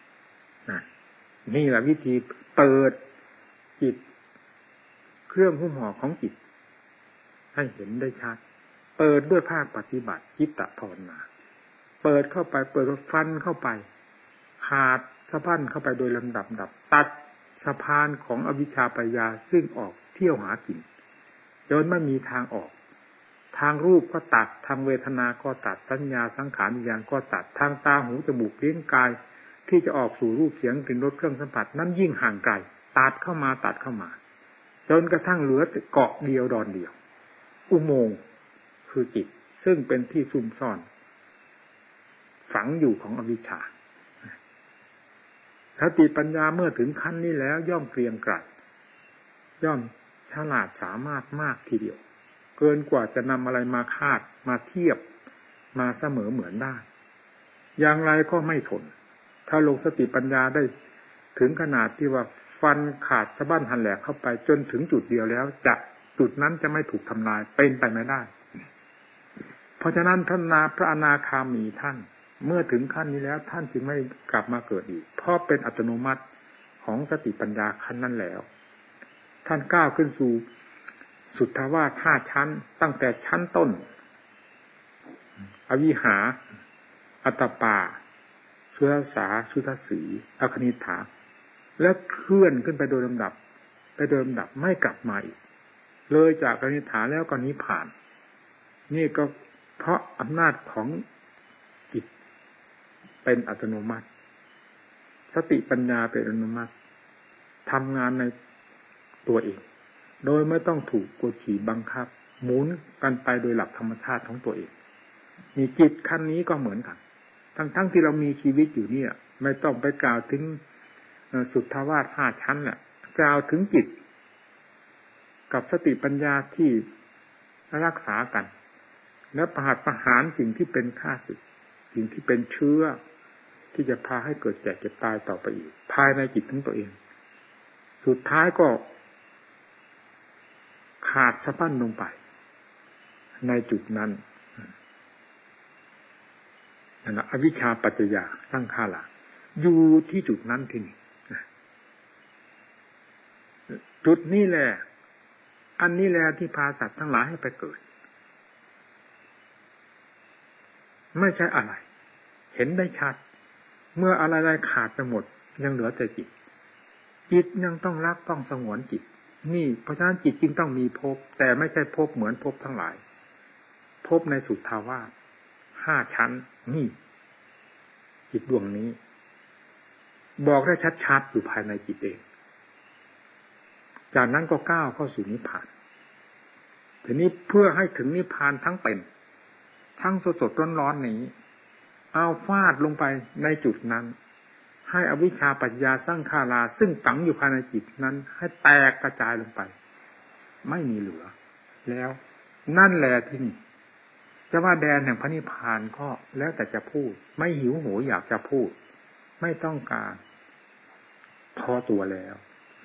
นี่แหละวิธีเปิดจิตเครื่องหุ้มห่อของจิตให้เห็นได้ชัดเปิดด้วยภาคปฏิบัติจิตตภาวนาเปิดเข้าไปเปิดฟันเข้าไปขาดสะพันเข้าไปโดยลำดับดับตัดสะพานของอวิชชาปัญญาซึ่งออกเที่ยวหากินจนไม่มีทางออกทางรูปก็ตัดทางเวทนาก็ตัดสัญญาสังขารวิญญาณก็ตัดทางตาหูจมูกลิ้นกายที่จะออกสู่รูปเสียงกลิ่นรสเครื่องสัมผัสนั้นยิ่งห่างไกลตัดเข้ามาตัดเข้ามาจนกระทั่งเหลือเกาะเดียวดอนเดียวอุโมงค์คือจิตซึ่งเป็นที่ซุ่มซ่อนฝังอยู่ของอวิชชาสติปัญญาเมื่อถึงขั้นนี้แล้วย่อมเกรียงไกรย่อมฉลาดสามารถมากทีเดียวเกินกว่าจะนำอะไรมาคาดมาเทียบมาเสมอเหมือนได้อย่างไรก็ไม่ทนถ้าลงสติปัญญาได้ถึงขนาดที่ว่าฟันขาดสะบั้นหันแหลกเข้าไปจนถึงจุดเดียวแล้วจะจุดนั้นจะไม่ถูกทำลายเป็นไปไม่ได้เพราะฉะนั้นท่านนาพระอนาคามีท่านเมื่อถึงขั้นนี้แล้วท่านจึงไม่กลับมาเกิดอีกเพราะเป็นอัตโนมัติของสติปัญญาขั้นนั้นแล้วท่านก้าวขึ้นสู่สุทธาวาสห้าชั้นตั้งแต่ชั้นต้นอวิหาอัตตปาสุทัสสาสุทัสสีอคณิฐาและเคลื่อนขึ้นไปโดยลำดับไปโดยลำดับไม่กลับมาอีกเลยจากอคณิฐาแล้วก็นิพพานนี่ก็เพราะอำนาจของจิตเป็นอัตโนมัติสติปัญญาเป็นอัตโนมัติทำงานในตัวเองโดยไม่ต้องถูกกดขี่บังคับหมุนกันไปโดยหลักธรรมชาติของตัวเองมีจิตขั้นนี้ก็เหมือนกันทั้งๆ ทที่เรามีชีวิตอยู่เนี่ยไม่ต้องไปกล่าวถึงสุทธาวาสห้าชั้นน่ะกล่าวถึงจิตกับสติปัญญาที่รักษากันและประหัตประหารสิ่งที่เป็นข้าศึกสิ่งที่เป็นเชื้อที่จะพาให้เกิดแก่เจ็บตายต่อไปอีกภายในจิตของตัวเองสุดท้ายก็ขาดสะบั้นลงไปในจุดนั้นนั่นแหละอวิชชาปัจจยาสังขาราอยู่ที่จุดนั้นที่นี่จุดนี้แหละอันนี้แหละที่พาสัตว์ทั้งหลายให้ไปเกิดไม่ใช่อะไรเห็นได้ชัดเมื่ออะไรๆขาดไปหมดยังเหลือแต่จิตจิตยังต้องรักต้องสงวนจิตนี่เพราะฉะนั้นจิตจึงต้องมีภพแต่ไม่ใช่ภพเหมือนภพทั้งหลายภพในสุทธาวาสห้าชั้นนี่จิตดวงนี้บอกได้ชัดๆอยู่ภายในจิตเองจากนั้นก็ก้าวเข้าสู่นิพพานทีนี้เพื่อให้ถึงนิพพานทั้งเป็นทั้งสดๆร้อนๆนี้เอาฟาดลงไปในจุดนั้นให้อวิชชาปัจจยาสังขาราซึ่งฝังอยู่ภายในจิตนั้นให้แตกกระจายลงไปไม่มีเหลือแล้วนั่นแหละที่นี่จะว่าแดนแห่งพระนิพพานก็แล้วแต่จะพูดไม่หิวโหยอยากจะพูดไม่ต้องการพอตัวแล้ว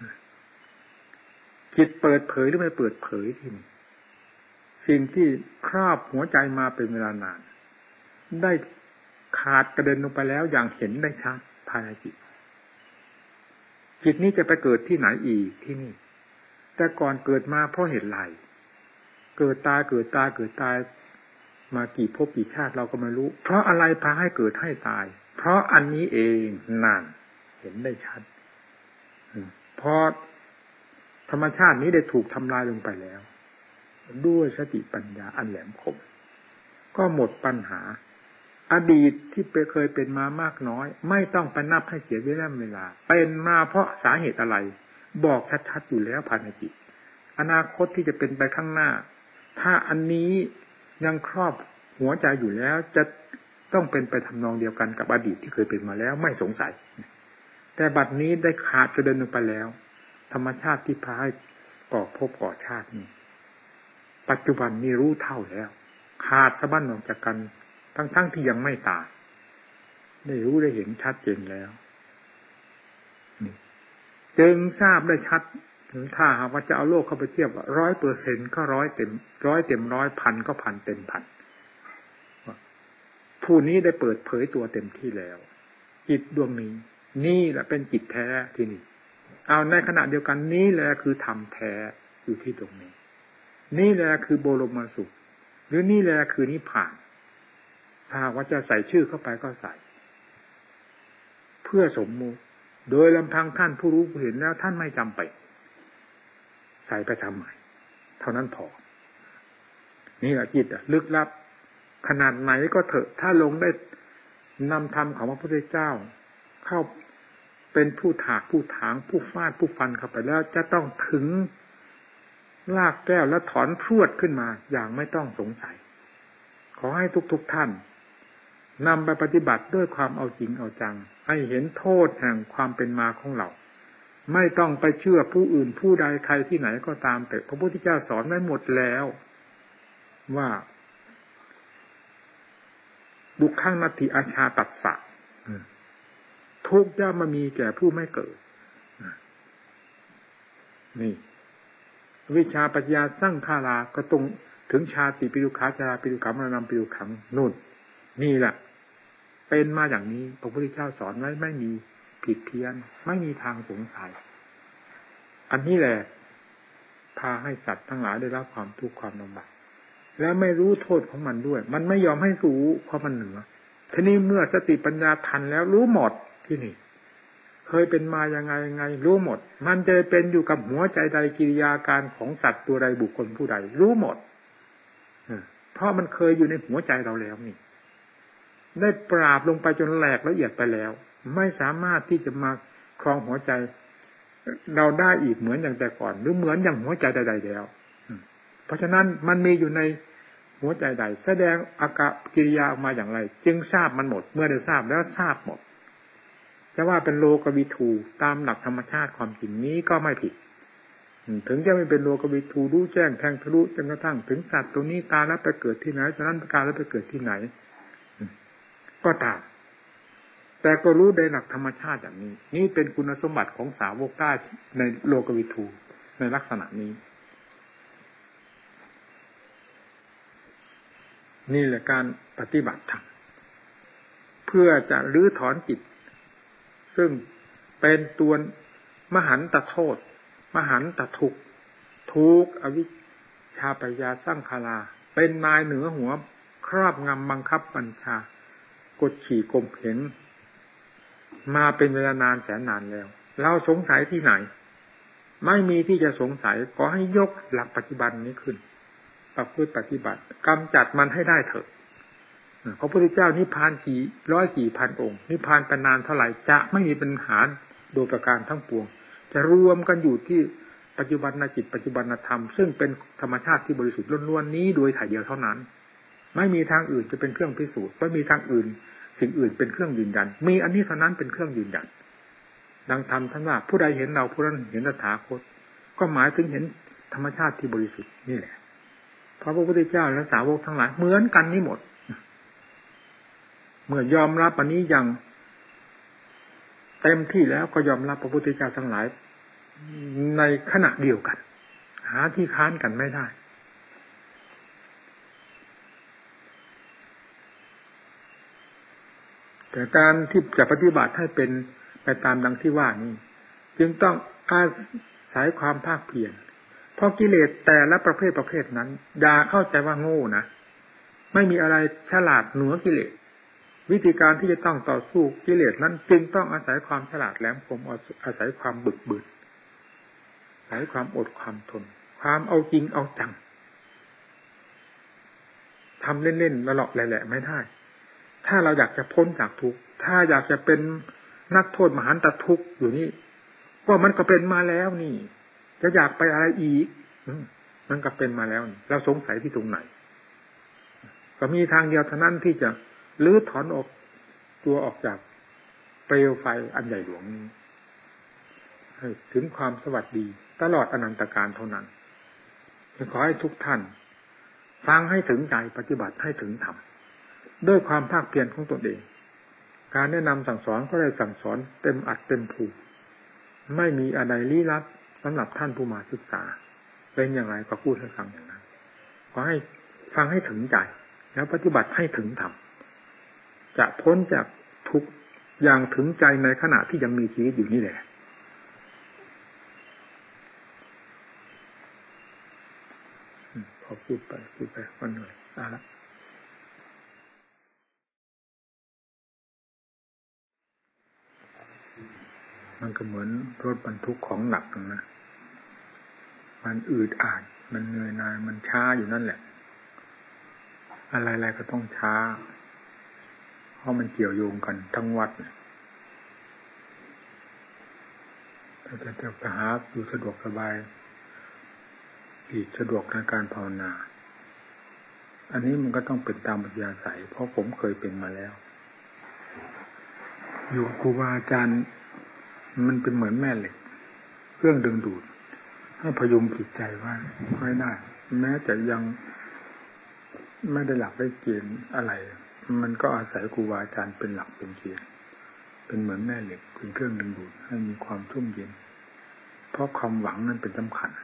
จิตเปิดเผยหรือไม่เปิดเผยที่นี่สิ่งที่ครอบหัวใจมาเป็นเวลานานได้ขาดกระเด็นลงไปแล้วอย่างเห็นได้ชัดภายในจิตจิตนี้จะไปเกิดที่ไหนอีกที่นี่แต่ก่อนเกิดมาเพราะเหตุไรเกิดตายเกิดตายเกิดตายมากี่ภพกี่ชาติเราก็ไม่รู้เพราะอะไรพาให้เกิดให้ตายเพราะอันนี้เองนั่นเห็นได้ชัดเพราะธรรมชาตินี้ได้ถูกทำลายลงไปแล้วด้วยสติปัญญาอันแหลมคมก็หมดปัญหาอดีตที่เคยเป็นมามากน้อยไม่ต้องไปนับให้เสียเวลาเวลาเป็นมาเพราะสาเหตุอะไรบอกชัดๆอยู่แล้วภายในจิตอนาคตที่จะเป็นไปข้างหน้าถ้าอันนี้ยังครอบหัวใจอยู่แล้วจะต้องเป็นไปทำนองเดียวกันกับอดีตที่เคยเป็นมาแล้วไม่สงสัยแต่บัดนี้ได้ขาดกระเด็นลงไปแล้วธรรมชาติที่พาให้ก่อภพก่อชาตินี้ปัจจุบันนี้รู้เท่าแล้วขาดสะบั้นออกจากกันทั้งๆที่ยังไม่ตายได้รู้ได้เห็นชัดเจนแล้วจึงทราบได้ชัดถึงถ้าหากว่าจะเอาโลกเข้าไปเทียบร้อยเปอร์เซ็นต์ก็ร้อยเต็มร้อยเต็มร้อยพันก็พันเต็มพันผู้นี้ได้เปิดเผยตัวเต็มที่แล้วจิตดวงนี้นี่แหละเป็นจิตแท้ที่นี่เอาในขณะเดียวกันนี้แหละคือธรรมแท้อยู่ที่ตรงนี้นี่แหละคือบรมสุขหรือนี่แหละคือนิพพานถ้าว่าจะใส่ชื่อเข้าไปก็ใส่เพื่อสมมุติโดยลำพังท่านผู้รู้ผู้เห็นแล้วท่านไม่จำเป็นใส่ไปทำไมเท่านั้นพอนี่แหละจิตอะลึกลับขนาดไหนก็เถอะถ้าลงได้นำธรรมของพระพุทธเจ้าเข้าเป็นผู้ถากผู้ถางผู้ฟาดผู้ฟันเข้าไปแล้วจะต้องถึงลากแก้วและถอนพรวดขึ้นมาอย่างไม่ต้องสงสัยขอให้ทุกๆท่านนำไปปฏิบัติด้วยความเอาจริงเอาจังให้เห็นโทษแห่งความเป็นมาของเราไม่ต้องไปเชื่อผู้อื่นผู้ใดใครที่ไหนก็ตามแต่พระพุทธเจ้าสอนไว้หมดแล้วว่าดุขังนัตถิอาชาตัสสะทุกข์ย่อมมามีแก่ผู้ไม่เกิดนี่วิชาปัญญาสร้างฆาราก็ตรงถึงชาติปิดุขาชาราปิดุขามรณะปิดุขังนู่นนี่แหละเป็นมาอย่างนี้พระพุทธเจ้าสอนไว้ไม่มีผิดเพี้ยนไม่มีทางสงสัยอันนี้แหละพาให้สัตว์ทั้งหลายได้รับความทุกข์ความลำบากแล้วไม่รู้โทษของมันด้วยมันไม่ยอมให้รู้เพราะมันเหนือทีนี้เมื่อสติปัญญาทันแล้วรู้หมดที่นี่เคยเป็นมายังไงยังไงรู้หมดมันจะเป็นอยู่กับหัวใจใดกิริยาการของสัตว์ตัวใดบุคคลผู้ใดรู้หมดเพราะมันเคยอยู่ในหัวใจเราแล้วนี่ได้ปราบลงไปจนแหลกละเอียดไปแล้วไม่สามารถที่จะมาครองหัวใจเราได้อีกเหมือนอย่างแต่ก่อนหรือเหมือนอย่างหัวใจใดๆแล้วเพราะฉะนั้นมันมีอยู่ในหัวใจใดแสดงอาการกิริยาออกมาอย่างไรจึงทราบมันหมดเมื่อได้ทราบแล้วทราบหมดจะว่าเป็นโลกวิถูตามหลักธรรมชาติความจริงนี้ก็ไม่ผิดถึงจะไม่เป็นโลกวิถูรู้แจ้งแทงทะลุจนกระทั่งถึงสัตว์ตัวนี้ตายแล้วไปเกิดที่ไหนฉะนั้นประการแล้วไปเกิดที่ไหนก็ตามแต่ก็รู้ในหลักธรรมชาติอย่างนี้นี่เป็นคุณสมบัติของสาวกได้ในโลกวิถูในลักษณะนี้นี่แหละการปฏิบัติธรรมเพื่อจะรื้อถอนจิตซึ่งเป็นตัวมหันตโทษมหันตทุกข์ทุกข์อวิชชาปัญญาสร้างคาราเป็นนายเหนือหัวครอบงำบังคับบัญชากดขี่ข่มเหงมาเป็นเวลานานแสนนานแล้วเราสงสัยที่ไหนไม่มีที่จะสงสัยขอให้ยกหลักปัจจุบันนี้ขึ้นประพฤติปฏิบัติกำจัดมันให้ได้เถอะพระพุทธเจ้านิพพานกี่ร้อยกี่พันองค์นิพพานเป็นนานเท่าไหร่จะไม่มีปัญหาโดยประการทั้งปวงจะรวมกันอยู่ที่ปัจจุบันจิตปัจจุบันธรรมซึ่งเป็นธรรมชาติที่บริสุทธิ์ล้วนๆนี้โดยถ่ายเดียวเท่านั้นไม่มีทางอื่นจะเป็นเครื่องพิสูจน์ไม่มีทางอื่นสิ่งอื่นเป็นเครื่องยืนยันมีอันนี้เท่านั้นเป็นเครื่องยืนยันดังธรรมท่านว่าผู้ใดเห็นเราผู้นั้นเห็นตถาคตก็หมายถึงเห็นธรรมชาติที่บริสุทธิ์นี่แหละเพราะพระพุทธเจ้าและสาวกทั้งหลายเหมือนกันนี่หมดเมื่อยอมรับอันนี้อย่างเต็มที่แล้วก็ยอมรับพระพุทธเจ้าทั้งหลายในขณะเดียวกันหาที่ค้านกันไม่ได้แต่การที่จะปฏิบัติให้เป็นไปตามดังที่ว่านี้จึงต้องอาศัยความภาคเพียรเพราะกิเลสแต่ละประเภทประเภทนั้นอย่าเข้าใจว่าโง่นะไม่มีอะไรฉลาดเหนือกิเลสวิธีการที่จะต้องต่อสู้กิเลสนั้นจึงต้องอาศัยความฉลาดแหลมคมอาศัยความบึกบึนอาศัยความอดความทนความเอาจริงเอาจังทำเล่นๆละหลอกแหละไม่ได้ถ้าเราอยากจะพ้นจากทุกข์ถ้าอยากจะเป็นนักโทษมหันตทุกข์อยู่นี่ก็มันก็เป็นมาแล้วนี่จะอยากไปอะไรอีกมันก็เป็นมาแล้วนี่เราสงสัยที่ตรงไหนก็มีทางเดียวเท่านั้นที่จะลื้อถอนออกตัวออกจากเปลวไฟอันใหญ่หลวงนี้ให้ถึงความสวัสดีตลอดอนันตกาลเท่านั้นขอให้ทุกท่านฟังให้ถึงใจปฏิบัติให้ถึงธรรมด้วยความภาคเพียรของตนเองการแนะนำสั่งสอนก็ได้สั่งสอนเต็มอัดเต็มภูไม่มีอะไรลี้ลับสำหรับท่านผู้มาศึกษาเป็นอย่างไรก็พูดให้ฟังอย่างนั้นขอให้ฟังให้ถึงใจแล้วปฏิบัติให้ถึงธรรมจะพ้นจากทุกอย่างถึงใจในขณะที่ยังมีชีวิตอยู่นี่แหละพอพูดไปพูดไปวันหน่อยอ่ะละมันก็เหมือนรถบรรทุกของหนักนะมันอืดอาดมันเหนื่อยหน่ายมันช้าอยู่นั่นแหละอะไรๆก็ต้องช้าเพราะมันเกี่ยวโยงกันทั้งวัดเนี่ยแต่จะไปหาอยู่สะดวกสบายอีกสะดวกในการภาวนาอันนี้มันก็ต้องเป็นตามปัญญาใสเพราะผมเคยเป็นมาแล้วอยู่ครูบาอาจารย์มันเป็นเหมือนแม่เหล็กเครื่องดึงดูดให้พยุงจิตใจไว้ไว้ได้แม้จะยังไม่ได้หลักได้เกณฑ์อะไรมันก็อาศัยครูบาอาจารย์เป็นหลักเป็นเกณฑ์เป็นเหมือนแม่เหล็กเป็นเครื่องดึงดูดให้มีความชุ่มเย็นเพราะความหวังนั้นเป็นสำคัญ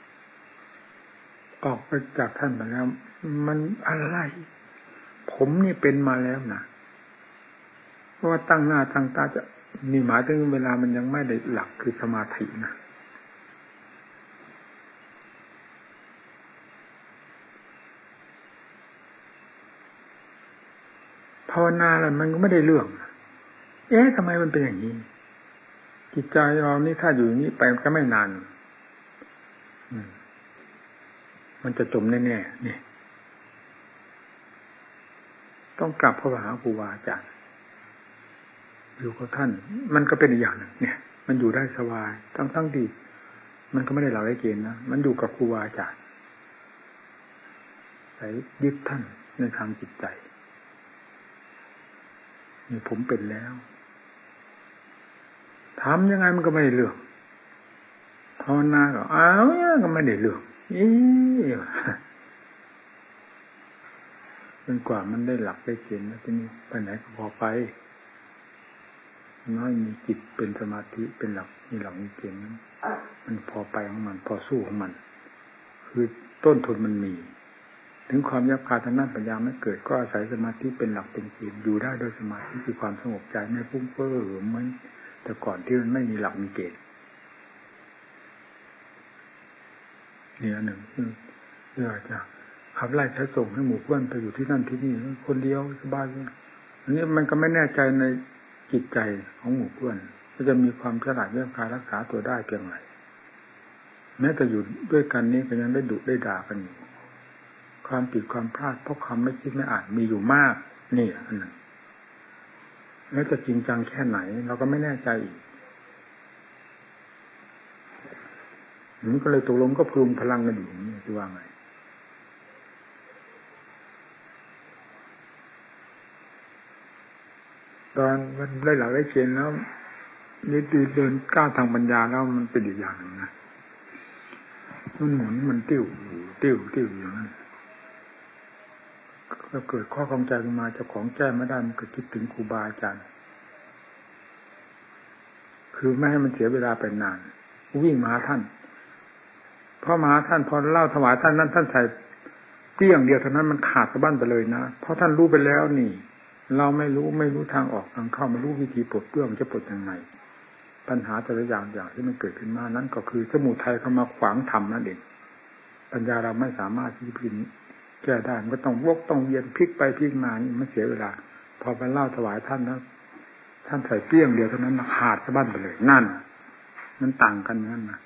ออกไปจากท่านไปแล้วมันอะไรผมนี่เป็นมาแล้วนะเพราะว่าตั้งหน้าตั้งตาจะนี่หมายถึงเวลามันยังไม่ได้หลักคือสมาธินะภาวนาแล้วมันก็ไม่ได้เรื่องเอ๊ะทำไมมันเป็นอย่างนี้จิตใจเรานี่ถ้าอยู่อย่างนี้ไปก็ไม่นานมันจะจมแน่ๆนี่ต้องกลับเข้าหาครูบาอาจารย์อยู่กับท่านมันก็เป็นอีกอย่างหนึ่งเนี่ยมันอยู่ได้สบายทั้งทั้งดีมันก็ไม่ได้หลักได้เกณฑ์นะมันอยู่กับครูบาอาจารย์ศัยยึดท่านในทางจิตใจนี่ผมเป็นแล้วทำยังไงมันก็ไม่ได้เรื่องภาวนาก็อ้าวก็ไม่ได้เรื่องนี่จนกว่ามันได้หลักได้เกณฑ์แล้วทีนี้ไปไหนก็พอไปน้อยมีจิตเป็นสมาธิเป็นหลักมีหลักมีเกณฑ์มันพอไปของมันพอสู้ของมันคือต้นทุนมันมีถึงความยับคาทางด้านปัญญาไม่เกิดก็อาศัยสมาธิเป็นหลักเป็นเกณฑ์อยู่ได้โดยสมาธิคือความสงบใจไม่ฟุ้งเฟ้อเหมือนแต่ก่อนที่มันไม่มีหลักมีเกณฑ์นี่อันหนึ่งเพื่อจะขับไล่ใช้ส่งให้หมู่เพื่อนไปอยู่ที่นั่นที่นี่คนเดียวสบายเลยอันนี้มันก็ไม่แน่ใจในจิตใจของหมู่เพื่อนว่าจะมีความฉลาดเรื่องการรักษาตัวได้เพียงไรแม้แต่อยู่ด้วยกันนี้ก็ยังได้ดุได้ด่ากันอยู่ความผิดความพลาดเพราะความไม่คิดไม่อ่านมีอยู่มากนี่อันหนึ่งแล้วจะจริงจังแค่ไหนเราก็ไม่แน่ใจอีกมันก็เลยตกลงก็พลุงพลังกันอยู่นี่คือว่าไงตอนมันได้หลักได้เกณฑ์แล้วนี่เดินก้าวทางปัญญาแล้วมันเป็นอีกอย่างหนึ่งนะมันหมุนมันติ้วติ้วติ้วอย่างนั้นก็เกิดข้อข้องใจขึ้นมาเจ้าของแก้ไม่ได้มันก็คิดถึงครูบาอาจารย์คือไม่ให้มันเสียเวลาไปนานวิ่งมาหาท่านพอมาหาท่านพอเล่าถวายท่านนั้นท่านใส่เตี้ยงเดียวเท่านั้นมันขาดสะบั้นไปเลยนะเพราะท่านรู้ไปแล้วนี่เราไม่รู้ไม่รู้ทางออกทางเข้าไม่รู้วิธีปลดเปลื้องจะปลดยังไงปัญหาแต่ละอย่างอย่างที่มันเกิดขึ้นมานั้นก็คือสมุทัยเข้ามาขวางธรรมนั่นเองปัญญาเราไม่สามารถที่จะพิจารณาแก้ได้มันก็ต้องวกต้องเวียนพลิกไปพลิกมานี่มันเสียเวลาพอไปเล่าถวายท่านแล้วท่านใส่เปี้ยงเดียวเท่านั้นขาดสะบั้นไปเลยนั่นมันต่างกันนั่นนะ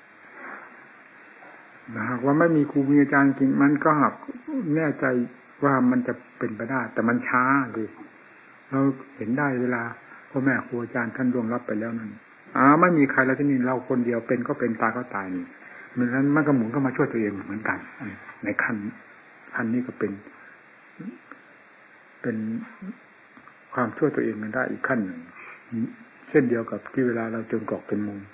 หากว่าไม่มีครูมีอาจารย์จริงมันก็หักแน่ใจว่ามันจะเป็นไปได้แต่มันช้าดิเราเห็นได้เวลาพ่อแม่ครูอาจารย์ท่านร่วงรับไปแล้วนั่นอ้าไม่มีใครแล้วที่นี่เราคนเดียวเป็นก็เป็นตายก็ตายนี่เหมือนนั้นมันก็หมุนก็มาช่วยตัวเองเหมือนกันในขั้นขั้นนี้ก็เป็นเป็นความช่วยตัวเองมันได้อีกขั้นหนึ่งเช่นเดียวกับที่เวลาเราจนกรอกเป็นมุม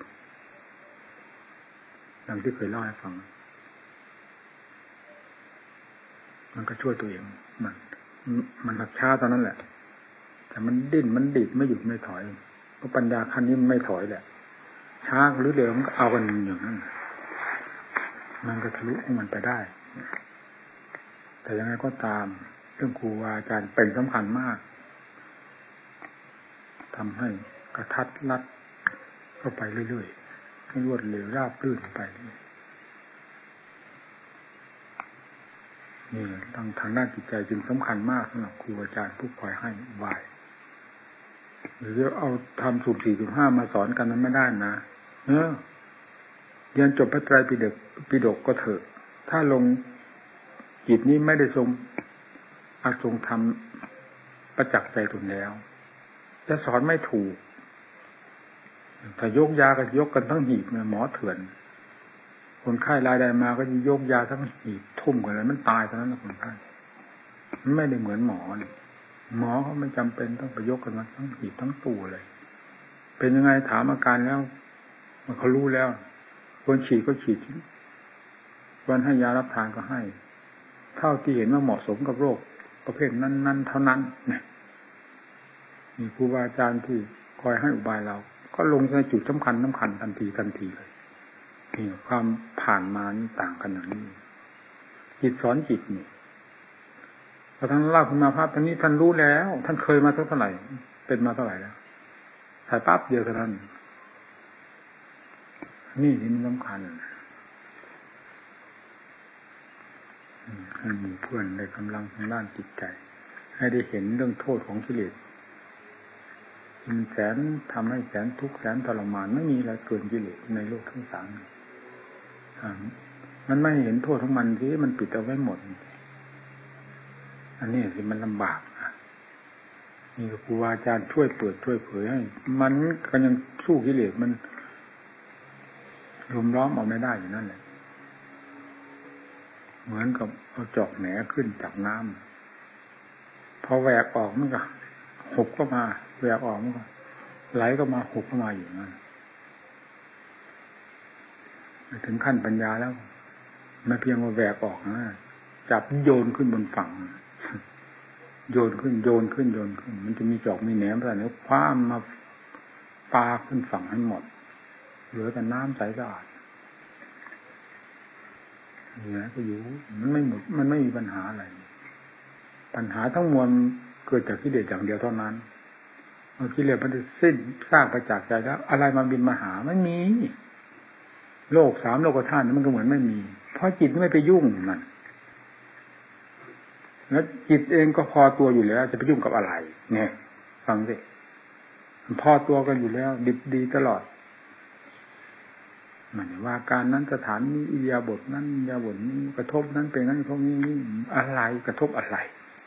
ดังที่เคยเล่าให้ฟังมันก็ช่วยตัวเองมันมันหักช้าตอนนั้นแหละแต่มันดิ้นมันดิบไม่หยุดไม่ถอยเพราะปัญญาขั้นนี้มันไม่ถอยแหละช้าหรือเร็วมันก็เอากันอย่างนั้นมันก็ทะลุของมันไปได้แต่ยังไงก็ตามเรื่องครูอาจารย์เป็นสำคัญมากทำให้กระทัดรัดเข้าไปเรื่อยๆให้รวดเร็วราบรื่นไปนี่ทางทางด้านจิตใจจึงสำคัญมากสำหรับครูอาจารย์ผู้คอยให้วายหรือเอาทำสูตรสี่สิบห้ามาสอนกันนั้นไม่ได้นะเนอะเรียนจบพระไตรปิฎกปิฎกก็เถอะถ้าลงจิตนี้ไม่ได้ทรงอาทรงทำประจักษ์ใจตนแล้วจะสอนไม่ถูกถ้ายกยาก็ยกกันทั้งหีบเนี่ยหมอเถื่อนคนไข้รายใดมาก็จะยกยาทั้งหีบทุ่มกันเลยมันตายเท่านั้นนะคนไข้มันไม่ได้เหมือนหมอหมอเขาไม่จำเป็นต้องไปยกกันมาทั้งหีบทั้งตู้เลยเป็นยังไงถามอาการแล้วมันเขารู้แล้วควรฉีดก็ฉีดควรให้ยารับทานก็ให้เท่าที่เห็นว่าเหมาะสมกับโรคประเภทนั้นๆเท่านั้นนะมีครูบาอาจารย์ที่คอยให้อุบายเราก็ลงในจุดสำคัญสำคัญทันทีทันทีเลยนี่ความผ่านมานี่ต่างกันอย่างนี้จิตสอนจิตนี่พอท่านเล่าขึ้นมาภาพท่านนี้ท่านรู้แล้วท่านเคยมาเท่าไหร่เป็นมาเท่าไหร่แล้วถ่ายปั๊บเดียวเท่านั้นนี่นี่มันสำคัญให้มีเพื่อนในกำลังทางด้านจิตใจให้ได้เห็นเรื่องโทษของกิเลสมันแสนทำให้แสนทุกข์แสนทรมานไม่มีอะไรเกินกิเลสในโลกทั้งสามมันไม่เห็นโทษของมันที่มันปิดเอาไว้หมดอันนี้สิมันลำบากนี่ครูบาอาจารย์ช่วยเปิดช่วยเผยให้มันก็ยังสู้กิเลสมันรุมล้อมเอาไม่ได้อยู่นั่นแหละเหมือนกับเอาจอกแหนขึ้นจากน้ำพอแหวกออกมันก็หกก็มาแหวกออกมันก็ไหลก็มาหกก็มาอยู่นั่นถึงขั้นปัญญาแล้วไม่เพียงว่าแหวกออกนะจับโยนขึ้นบนฝั่งโยนขึ้นโยนขึ้นโยนขึ้นมันจะมีจอกมีแหนมอะไรเนี่ยคว้ามาปาขึ้นฝั่งให้หมดเหลือแต่น้ำใสสะอาดเนี่ยก็อยู่มันไม่หมดมันไม่มีปัญหาอะไรปัญหาทั้งมวลเกิดจากกิเลสอย่างเดียวเท่านั้นเมื่อกิเลสมันสิ้นซากไปจากใจแล้วอะไรมาบินมาหาไม่มีโลกสามโลกธาตุมันก็เหมือนไม่มีเพราะจิตไม่ไปยุ่งมันแล้วจิตเองก็พอตัวอยู่แล้วจะไปยุ่งกับอะไรเนี่ยฟังสิพอตัวกันอยู่แล้วดิบดีตลอดมันว่าการนั้นสถานนี้อิริยาบถนั้นอิริยาบถนี้กระทบนั้นเป็นนั้นกระทบนี้อะไรกระทบอะไร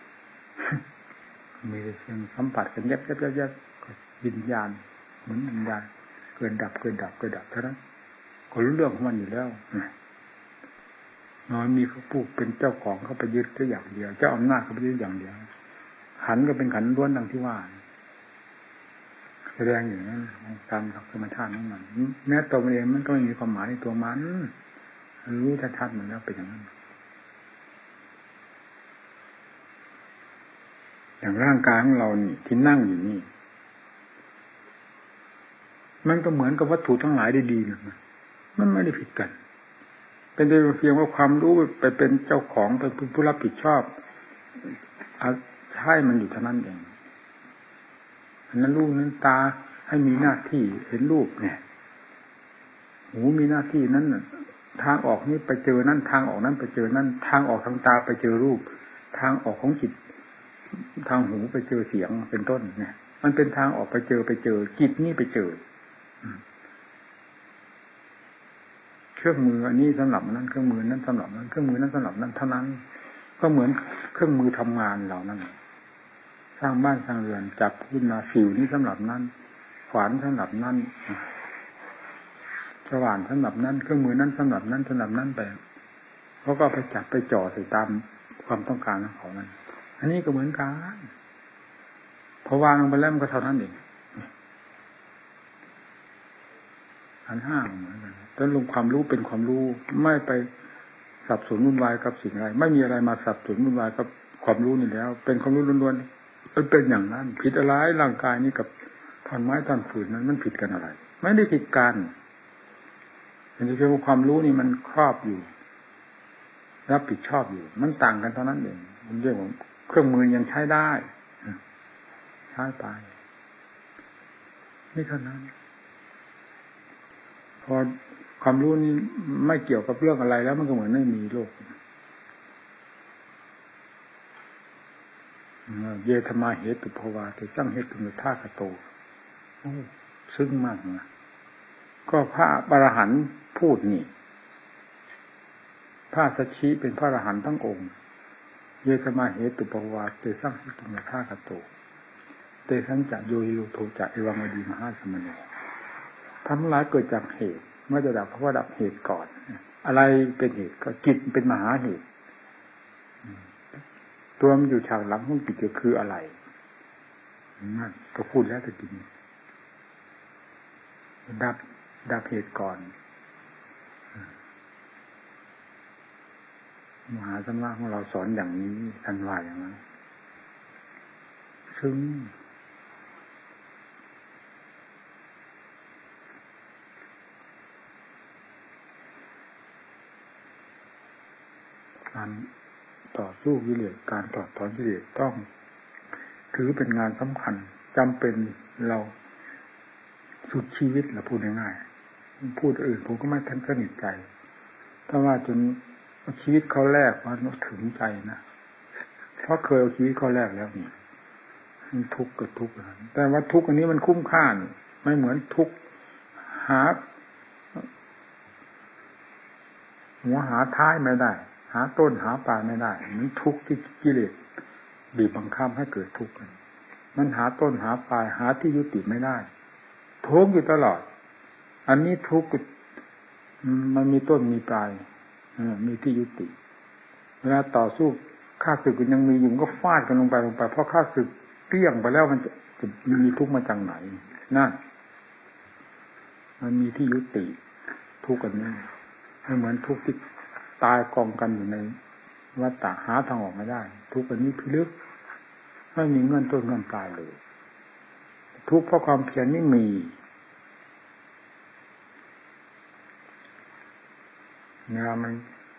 มีเสียงสัมผัสกันยับยับยับยับวิญญาณเหมือนวิญญาณเกิดดับเกิดดับเกิดดับเท่านั้นก็รู้เรื่องของมันอยู่แล้วนอนมีผู้เป็นเจ้าของเขาไปยึดแค่อย่างเดียวเจ้าอำนาจเขาไปยึดอย่างเดียวขันก็เป็นขันล้วนดังที่ว่าแสดงอย่างนั้นตามธรรมชาติของมันแม้ตัวมันเองมันก็ไม่มีความหมายในตัวมันรู้ชัดๆมันแล้วเป็นอย่างนั้นอย่างร่างกายของเรานี่ที่นั่งอยู่นี่มันก็เหมือนกับวัตถุทั้งหลายได้ดีนะมันไม่ได้ผิดกันเป็นเพียงว่าความรู้ไปเป็นเจ้าของเป็นผู้รับผิดชอบใช่มันอยู่เท่านั้นเองอันนั้นรูปนั้นตาให้มีหน้าที่เห็นรูปเนี่ยหูมีหน้าที่นั้นทางออกนี้ไปเจอนั่นทางออกนั้นไปเจอนั่นทางออกทางตาไปเจอรูปทางออกของจิตทางหูไปเจอเสียงเป็นต้นเนี่ยมันเป็นทางออกไปเจอไปเจอจิตนี่ไปเจอเครื่องมืออันนี้สำหรับนั้นเครื่องมือนั้นสำหรับนั้นเครื่องมือนั้นสำหรับนั้นเท่านั้นก็เหมือนเครื่องมือทำงานเหล่านั้นสร้างบ้านสร้างเรือนจับขึ้นมาสิวนี่สำหรับนั้นขวานสำหรับนั้นสว่านสำหรับนั้นเครื่องมือนั้นสำหรับนั้นสำหรับนั้นไปเขาก็ไปจับไปจ่อใส่ตามความต้องการของเขานั้นอันนี้ก็เหมือนกันพอวางลงไปแล้วมันก็เท่านั้นเองอันห้าเหมือนกันต้นลงความรู้เป็นความรู้ไม่ไปสับสนวุ่นวายกับสิ่งอะไรไม่มีอะไรมาสับสนวุ่นวายกับความรู้นี่แล้วเป็นความรู้ล้วนๆมันเป็นอย่างนั้นผิดอะไรร่างกายนี้กับท่อนไม้ท่อนฝืนนั้นมันผิดกันอะไรไม่ได้ผิดกันเป็นเพียงว่าความรู้นี่มันครอบอยู่รับผิดชอบอยู่มันต่างกันเท่านั้นเองมันเรียกว่าเครื่องมือยังใช้ได้ใช้ไปนี่เท่านั้นพอความรู้นี้ไม่เกี่ยวกับเรื่องอะไรแล้วมันก็เหมือนไม่มีโลกเยธมาเหตุภวาเตจังเหตุมุทากโตซึ้งมากนะก็พระอรหันต์พูดนี่พระสัชชีเป็นพระอรหันต์ทั้งองค์เยธมาเหตุภวาเตจังเหตุมุทากโตเตสังจะโยหิโลโทจะเอวังวดีมหาสมโนทั้งหลายเกิดจากเหตุเมื่อจะดับเพราะว่าดับเหตุก่อนอะไรเป็นเหตุก็จิตเป็นมหาเหตุตัวมันอยู่ฉากหลังของจิตก็คืออะไรนั่นก็พูดแล้วแต่จริงดับดับเหตุก่อนมหาสำนักของเราสอนอย่างนี้ท่านว่าอย่างนั้นซึ่งการต่อสู้กิเลสการถอดถอนกิเลสต้องถือเป็นงานสำคัญจำเป็นเราสุดชีวิตละพูดง่ายๆพูดอื่นผมก็ไม่ทันสนิทใจถ้าว่าจนชีวิตเขาแรกมันถึงใจนะเพราะเคยเอาชีวิตเขาแรกแล้วนี่ทุกข์กับทุกข์แต่ว่าทุกข์อันนี้มันคุ้มค่าไม่เหมือนทุกข์หาหัวหาท้ายไม่ได้หาต้นหาปลายไม่ได้มันทุกข์ที่กิเลสบีบบังคับให้เกิดทุกข์มันหาต้นหาปลายหาที่ยุติไม่ได้ทุกข์อยู่ตลอดอันนี้ทุกข์มันมีต้นมีปลายมีที่ยุติเวลาต่อสู้ข้าศึกมันยังมีอยู่ก็ฟาดกันลงไปลงไปเพราะข้าศึกเกลี้ยงไปแล้วมันจะมีทุกข์มาจากไหนนั่นมันมีที่ยุติทุกข์กันนี่ไม่เหมือนทุกข์ที่ตายกองกันอยู่ในวัฏฏะหาทางออกไม่ได้ทุกข์กันนี้พิลึกไม่มีเงื่อนต้นเงื่อนปลายเลยทุกข์เพราะความเพียรนี่มีเนี่ยมัน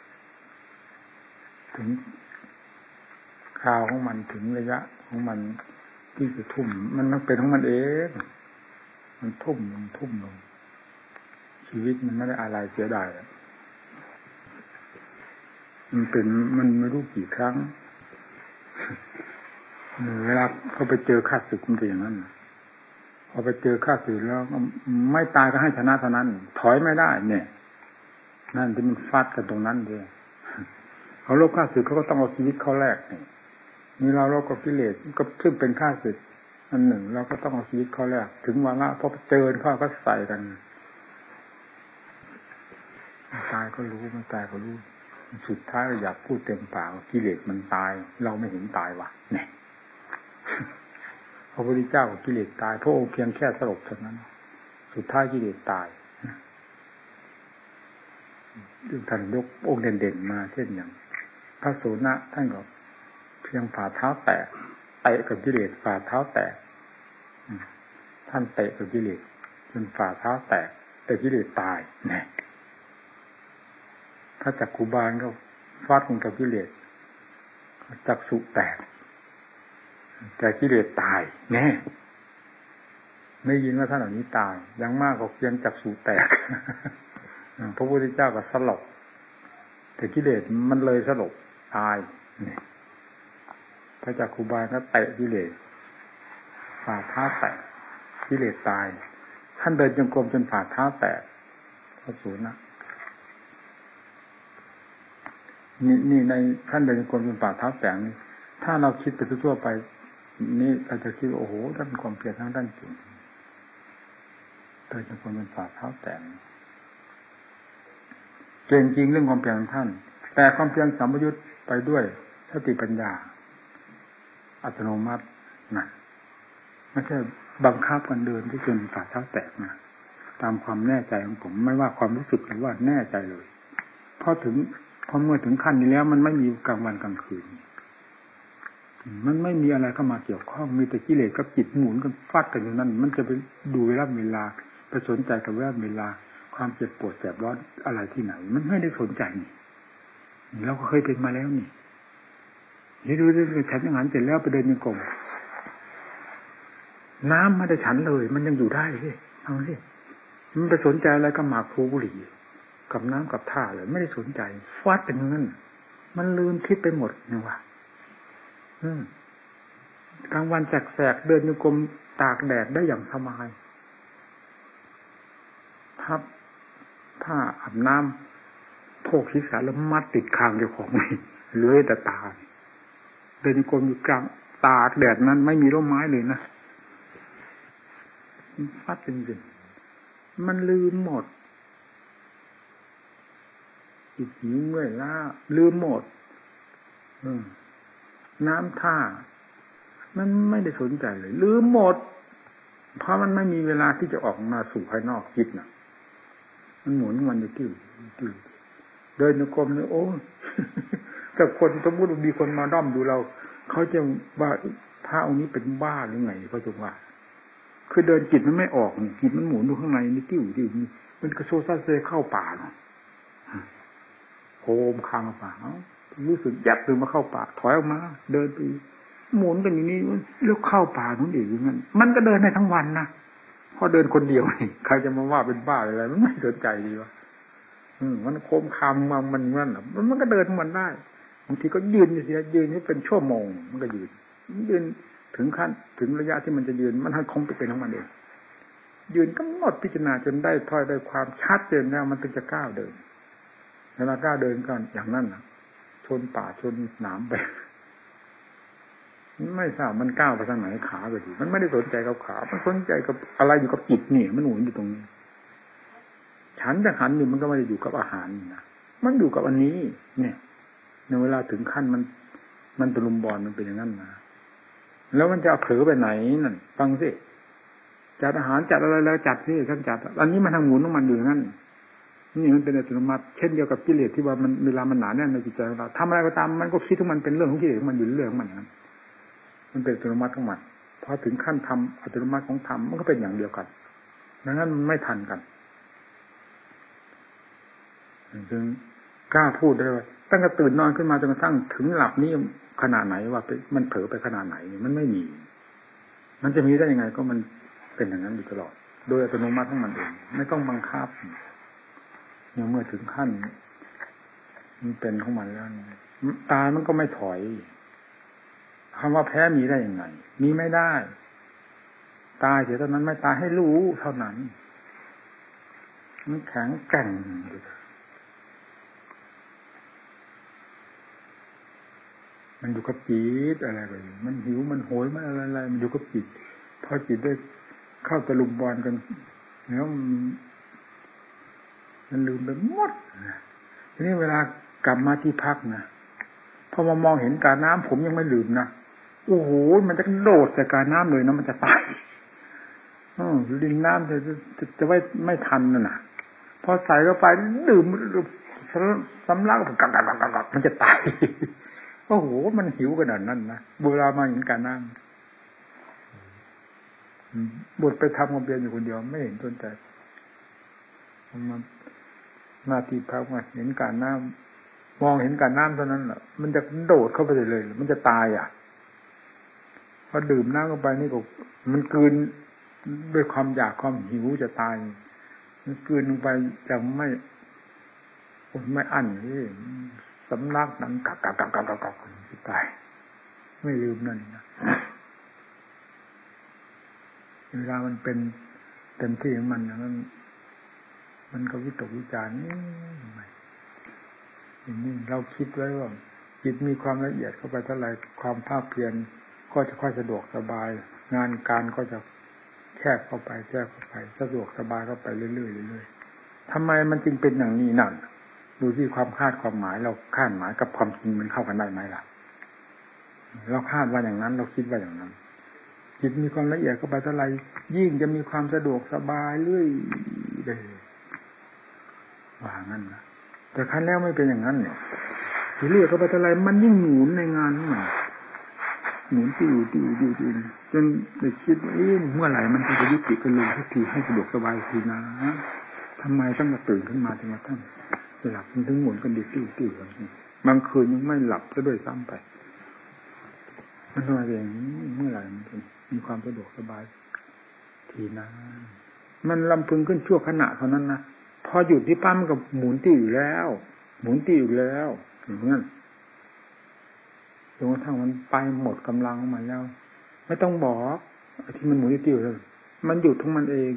ถึงคราวของมันถึงระยะของมันที่จะทุ่มมันมันเป็นของมันเองมันทุ่มมันทุ่มลงชีวิตมันไม่ได้อะไรเสียดายมันเป็นมันไม่รู้กี่ครั้งเวลาเขาไปเจอข้าศึกมันเป็นอย่างนั้นพอไปเจอข้าศึกแล้วไม่ตายก็ให้ชนะเท่านั้นถอยไม่ได้เนี่ยนั่นที่มันฟาดกันตรงนั้นด้วยเขาลบข้าศึกเขาก็ต้องเอาชีวิตเขาแลกนี่นี่เราเราก็กิเลสก็ซึ่งเป็นข้าศึกอันหนึ่งเราก็ต้องเอาชีวิตเขาแลกถึงวาระพอเจอเขาก็ใส่กันตายก็รู้มันตายก็รู้สุดท้ายอยากพูดเต็มปากกิเลสมันตายเราไม่เห็นตายว่ะเนี่ยพระพุทธเจ้ากับกิเลสตายพระองค์เพียงแค่สลบเท่านั้นสุดท้ายกิเลสตายท่านยกองค์เด่นๆมาเช่นอย่างพระโสนะท่านก็เพียงฝ่าเท้าแตกเตะกับกิเลสฝ่าเท้าแตกท่านเตะกับกิเลสจนฝ่าเท้าแตกแต่กิเลสตายเนี่ยถ้าจักขุบาลก็ฟาดกับกิเลสจักษุแตกแต่กิเลสตายแน่ไม่ยินว่าท่านเหล่านี้ตายยังมากกว่าเพียงจักษุแตกพระพุทธเจ้าก็สลบแต่กิเลสมันเลยสลบตายเนี่ยพระจักขุบาลก็เตะกิเลสฝ่าเท้าแตกกิเลสตายท่านเดินจงกรมจนฝ่าเท้าแตกพระสูนะนี่นี่ในท่านเดินจงกรมจนฝ่าเท้าแตกนี่ถ้าเราคิดไปทั่วไปนี่เราจะคิดโอ้โหท่านความเพียรทั้งด้านจริงเดินจงกรมจนฝ่าเท้าแตกเก่งจริงเรื่องความเพียรของท่านแต่ความเพียรสัมปยุตไปด้วยสติปัญญาอัตโนมัตินะไม่ใช่บังคับกันเดินที่จนฝ่าเท้าแตกนะตามความแน่ใจของผมไม่ว่าความรู้สึกหรือว่าแน่ใจเลยพอถึงพอเมื่อถึงขั้นนี้แล้วมันไม่มีกลางวันกลางคืนมันไม่มีอะไรเข้ามาเกี่ยวข้องมีแต่กิเลสกับจิตหมุนกันฟาดกันอยู่นั่นมันจะไปดูเวลาเวลาไปสนใจกับเวลาเวลาความเจ็บปวดแสบร้อนอะไรที่ไหนมันไม่ได้สนใจนี่เราก็เคยเป็นมาแล้วนี่นี่ดูดูฉันอย่างนั้นเสร็จแล้วไปเดินยังกรมน้ำไม่ได้ฉันเลยมันยังอยู่ได้สิเอาสิมันไปสนใจอะไรกับหมากพลูบุหรี่กับน้ำกับท่าเลยไม่ได้สนใจฟาดเป็นเงินมันลืมคิดไปหมดนี่ว่าอืมกลางวันแสกๆเดินยังกรมตากแดดได้อย่างสบายพับผ้าอาบน้ำโพกศีรษะแล้วมัดติดคางเจ้าของนี่เลื้อยแต่ตาเดินกรมอยู่กลางตากแดดนั้นไม่มีร่มไม้เลยนะฟัดจริงๆมันลืมหมดจิตหิวเมื่อยล้าลืมหมดน้ำท่ามันไม่ได้สนใจเลยลืมหมดเพราะมันไม่มีเวลาที่จะออกมาสู่ภายนอกจิตน่ะมันหมุนมันอยู่ติ้วติ้วเดินในกรมเนี่ยโอ้แต่คนสมมติมีคนมาด้อมดูเราเขาจะว่าพระองค์นี้เป็นบ้าหรือไงเขาจะว่าคือเดินจิตมันไม่ออกจิตมันหมุนอยู่ข้างในนี่ติ้วติ้วนี่มันกระโชกซ่าเซเข้าป่าเนาะโคมคางป่ารู้สึกยับถึงมาเข้าป่าถอยออกมาเดินไปหมุนกันอย่างนี้แล้วเข้าป่านู้นอีกอย่างนั้นมันก็เดินได้ทั้งวันนะพอเดินคนเดียวนี่ใครจะมาว่าเป็นบ้าอะไรมันไม่สนใจดีวะอืมมันโคมคามมันมันนั่นมันมันก็เดินมันได้บางทีก็ยืนอยู่สิยืนนี่เป็นชั่วโมงมันก็ยืนยืนถึงขั้นถึงระยะที่มันจะยืนมันคงไปเป็นของมันเองยืนกำหนดพิจารณาจนได้ถ้อยได้ความชัดเจนแล้วมันถึงจะก้าวเดินเวลาก้าวเดินก็อย่างนั้นนะชนป่าชนหนามไปไม่ทราบมันก้าวไปทางไหนขาไปดีมันไม่ได้สนใจกับขามันสนใจกับอะไรอยู่กับจิตนี่มันหมุนอยู่ตรงนี้ฉันจะหันอยู่มันก็ไม่ได้อยู่กับอาหารนะมันอยู่กับอันนี้เนี่ยในเวลาถึงขั้นมันมันตะลุมบอลมันเป็นอย่างนั้นนะแล้วมันจะเผลอไปไหนนั่นฟังสิจัดอาหารจัดอะไรแล้วจัดสิท่านจัดอันนี้มันทางหมุนของมันอยู่นั่นนี่มันเป็นอัตโนมัติเช่นเดียวกับกิเลสที่ว่ามันเวลามันหนาแน่นในจิตใจของเราทำอะไรก็ตามมันก็คิดทุกมันเป็นเรื่องของกิเลสของมันอยู่เรื่องของมันนั้นมันเป็นอัตโนมัติของมันพอถึงขั้นทำอัตโนมัติของธรรมมันก็เป็นอย่างเดียวกันดังนั้นมันไม่ทันกันจึงกล้าพูดได้ว่าตั้งแต่ตื่นนอนขึ้นมาจนกระทั่งถึงหลับนี่ขนาดไหนว่ามันเผลอไปขนาดไหนมันไม่มีมันจะมีได้ยังไงก็มันเป็นอย่างนั้นอยู่ตลอดโดยอัตโนมัติของมันเองไม่ต้องบังคับเมื่อถึงขั้นมันเป็นของมันแล้วตายมันก็ไม่ถอยคำว่าแพ้มีได้ยังไงมีไม่ได้ตายเสียเท่านั้นไม่ตายให้รู้เท่านั้นมันแข็งแกร่งมันอยู่กับจิตอะไรไปมันหิวมันโหยมันอะไรอะไรมันอยู่กับจิตพอจิตได้เข้าตะลุมบอลกันแล้วมันลืมไปหมดทีนี้เวลากลับมาที่พักนะพอมามองเห็นการน้ำผมยังไม่ลืมนะโอ้โหมันจะโดดใส่การน้ำเลยนะมันจะตายอ๋อดินน้ำจะจะจะไม่ไม่ทันน่ะนะพอใส่เข้าไปดื่มสำลักกักกักกักกักมันจะตายโอ้โหมันหิวขนาดนั้นนะเวลามาเห็นการน้ำบทไปทำความเพียรอยู่คนเดียวไม่เห็นต้นแต่มันหน้าที่พักมาเห็นการน้ำมองเห็นการน้ำเท่านั้นแหละมันจะโดดเข้าไปเลยเลยมันจะตายอ่ะพอดื่มน้ำเข้าไปนี่ก็มันกลืนด้วยความอยากความหิวจะตายมันกลืนลงไปจะไม่ไม่อั้นที่สำลักนังกักกักกักกักกักกักตายไม่ลืมนั่นนะเวลามันเป็นเต็มที่ของมันนะมันมันก็วิตกวิจารณ์นี่อย่างนี้เราคิดไว้ว่าจิตมีความละเอียดเข้าไปเท่าไหร่ความภาคเพียรก็จะค่อยสะดวกสบายงานการก็จะแคบเข้าไปแคบเข้าไปสะดวกสบายเข้าไปเรื่อยๆเรื่อยๆทำไมมันจึงเป็นอย่างนี้นั่นดูที่ความคาดความหมายเราคาดหมายกับความจริงมันเข้ากันได้ไหมล่ะเราคาดว่าอย่างนั้นเราคิดว่าอย่างนั้นจิตมีความละเอียดเข้าไปเท่าไหร่ยิ่งจะมีความสะดวกสบายเรื่อยเลยว่างั้นนะแต่ครั้งแล้วไม่เป็นอย่างนั้นเนี่ยทีเรียกเข้าไปเท่าไหร่มันยิ่งหมุนในงานของมันหมุนติ้วติ้วติ้วติ้วจนได้คิดว่าเอ๊ะเมื่อไหร่มันจะยุติกันลงทุกทีให้สะดวกสบายทีนะทำไมต้องมาตื่นขึ้นมาถึงมาตั้งหลับมันถึงหมุนกันดิติ้วติ้วกันบางคืนยังไม่หลับซะด้วยซ้ำไปมันทำไมเป็นอย่างนี้เมื่อไหร่มันมีความสะดวกสบายทีนะมันลำพึงขึ้นชั่วขณะเท่านั้นนะพอหยุดที่ปั๊มกับหมุนติ้วอยู่แล้วหมุนติ้วอยู่แล้วอย่างนั้นจนกระทั่งมันไปหมดกำลังของมันแล้วไม่ต้องบอกที่มันหมุนติ้วเลยมันหยุดของมันเอง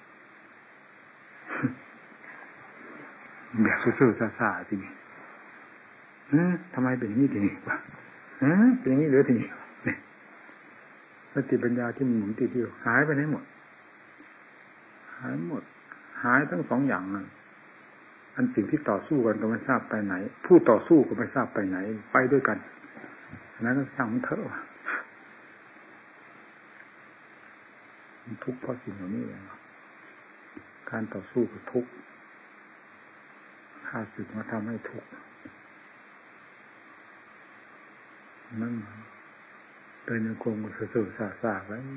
แบบซื่อๆซ่าๆทีนี้ทำไมเป็นอย่างนี้ทีนี้วะเป็นอย่างนี้หรือทีนี้สติปัญญาที่มันหมุนติ้วหายไปไหนหมดหายหมดหายทั้งสองอย่างนั่นอันสิ่งที่ต่อสู้กันก็ไม่ทราบไปไหนผู้ต่อสู้ก็ไม่ทราบไปไหนไปด้วยกันนั้นก็ช่างมันเถอะมันทุกข์เพราะสิ่งเหล่านี้เองการต่อสู้คือทุกข์ข้าศึกมาทำให้ทุกข์นั่นเดินในกรมก็เสื่อๆซ่าๆไว้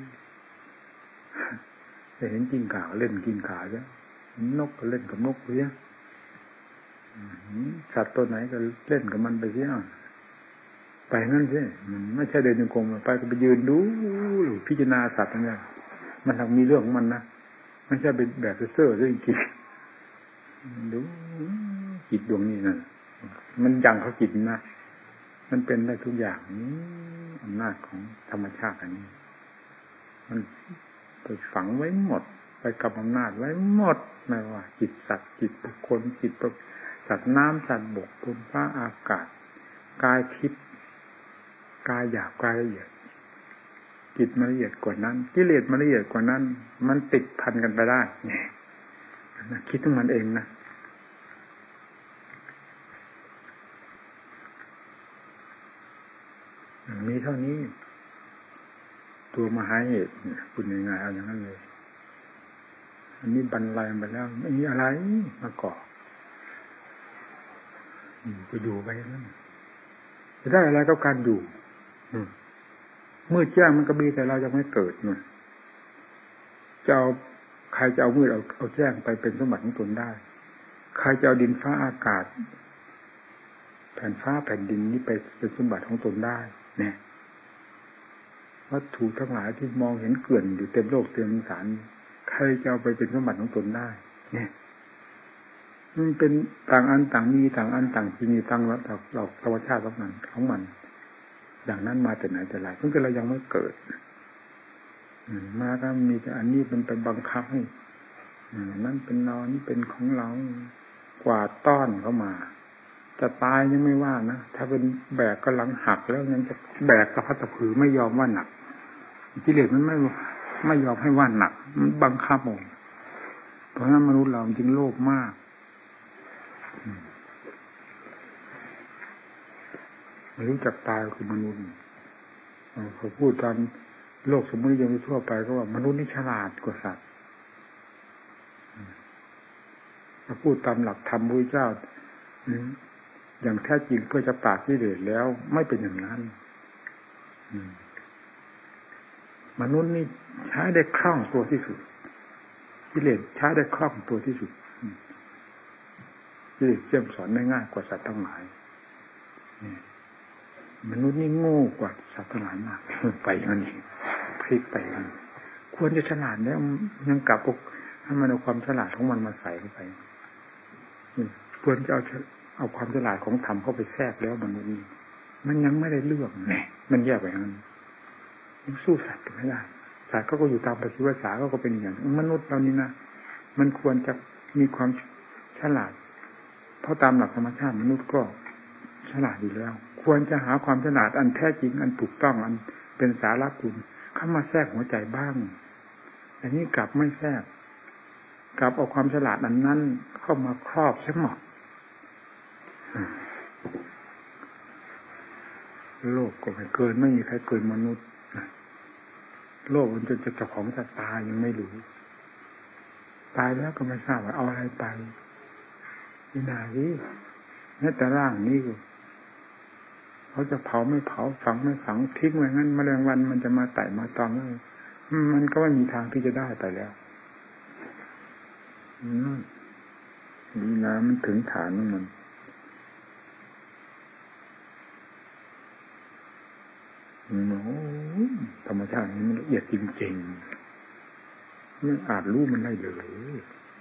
จะเห็นกิ้งก่าเล่นกิ้งก่าใช่นกก็เล่นกับนกเสียสัตว์ตัวไหนก็เล่นกับมันไปเสียไปงั้นสิมันไม่ใช่เดินในกรมไปก็ไปยืนดูหรือพิจารณาสัตว์นั่นแหละมันทำมีเรื่องของมันนะไม่ใช่เป็นแบบเซ่อๆจริงๆดูจิตดวงนี้นะมันยังเขาจิตนะมันเป็นได้ทุกอย่างอำนาจของธรรมชาติอันนี้มันไปฝังไว้หมดไปกับอำนาจไว้หมดไม่ว่าจิตสัตว์จิตบุคคลจิตสัตว์น้ำสัตว์บกบนฟ้าอากาศกายทิพย์กายหยาบกายละเอียดจิตละเอียดกว่านั้นกิเลสละเอียดกว่านั้นมันติดพันกันไปได้เนี่ยคิดถึงมันเองนะมีเท่านี้ตัวมหาเหตุคุณยังไงเอาอย่างนั้นเลยอันนี้บรรลัยไปแล้วไม่มีอะไรมาเกาะก็อยู่ไปนั่นจะได้อะไรกับการอยู่มืดแจ้งมันก็มีแต่เรายังไม่เกิดนู่นจะเอาใครจะเอามืดเอาเอาแจ้งไปเป็นสมบัติของตนได้ใครจะเอาดินฟ้าอากาศแผ่นฟ้าแผ่นดินนี้ไปเป็นสมบัติของตนได้เนี่ยวัตถุทั้งหลายที่มองเห็นเกลื่อนอยู่เต็มโลกเต็มสารใครจะเอาไปเป็นสมบัติของตนได้เนี่ยมันเป็นต่างอันต่างมีต่างอันต่างที่มีต่างหลักหลักธรรมชาติของมันของมันอย่างนั้นมาแต่ไหนแต่ไรเพิ่งแต่เรายังไม่เกิดมาก็มีแต่อันนี้เป็นไปบังคับให้นั่นเป็นเรานี่เป็นของเรากวาดต้อนเข้ามาจะตายยังไม่ว่านะถ้าเป็นแบกก็หลังหักแล้วยังจะแบกกระพัดกระผือไม่ยอมว่าหนักกิเลสมันไม่ไม่ยอมให้ว่าหนักมันบังคับองเพราะนั้นมนุษย์เราจริงโลภมากไม่รู้จักตายคือมนุษย์เขาพูดตามโลกสมมติยังทั่วไปก็ว่ามนุษย์นี่ฉลาดกว่าสัตว์ถ้าพูดตามหลักธรรมพระพุทธเจ้าอย่างแท้จริงเพื่อจะปราบกิเลสแล้วไม่เป็นอย่างนั้นมนุษย์นี่ใช้ได้คล่องตัวที่สุดกิเลสใช้ได้คล่องตัวที่สุดกิเลสเชื่อมสอนได้ง่ายกว่าสัตว์ทั้งหลายมนุษย์นี่โง่กว่าสัตว์ทั้งหลายมากไปอย่างนี้พลิกไปกันควรจะฉลาดแล้วยังกลับให้มันเอาความฉลาดของมันมาใส่เข้าไปควรจะเอาเอาความฉลาดของธรรมเข้าไปแทรกแล้วมันนี่มันยังไม่ได้เรื่องแหน่มันแยกไปอย่างนั้นยังสู้สัตว์ไม่ได้สัตว์เขาก็อยู่ตามปฏิวัติศาสตร์เขาก็เป็นอย่างนั้นมนุษย์เรานี่นะมันควรจะมีความฉลาดเพราะตามหลักธรรมชาติมนุษย์ก็ฉลาดอยู่แล้วควรจะหาความฉลาดอันแท้จริงอันถูกต้องอันเป็นสาระคุณเข้ามาแทรกหัวใจบ้างอันนี้กลับไม่แทรกกลับเอาความฉลาดอันนั้นเข้ามาครอบเสียหมดโลกก็ไม่เกินไม่มีใครเกินมนุษย์โลกมันจนจะเจ้าของจะตายยังไม่รู้ตายแล้วก็ไม่ทราบว่าเอาอะไรไปนี่นาดิแม้แต่ร่างนี้ก็เขาจะเผาไม่เผาฝังไม่ฝังทิ้งไว้งั้นแมลงวันมันจะมาไต่มาตอมมันก็ไม่มีทางที่จะได้ไปแล้วนี่นะมันถึงฐานของมันโอ้ธรรมชาตินี้มันละเอียดจริงๆไม่อาจรู้มันได้เลย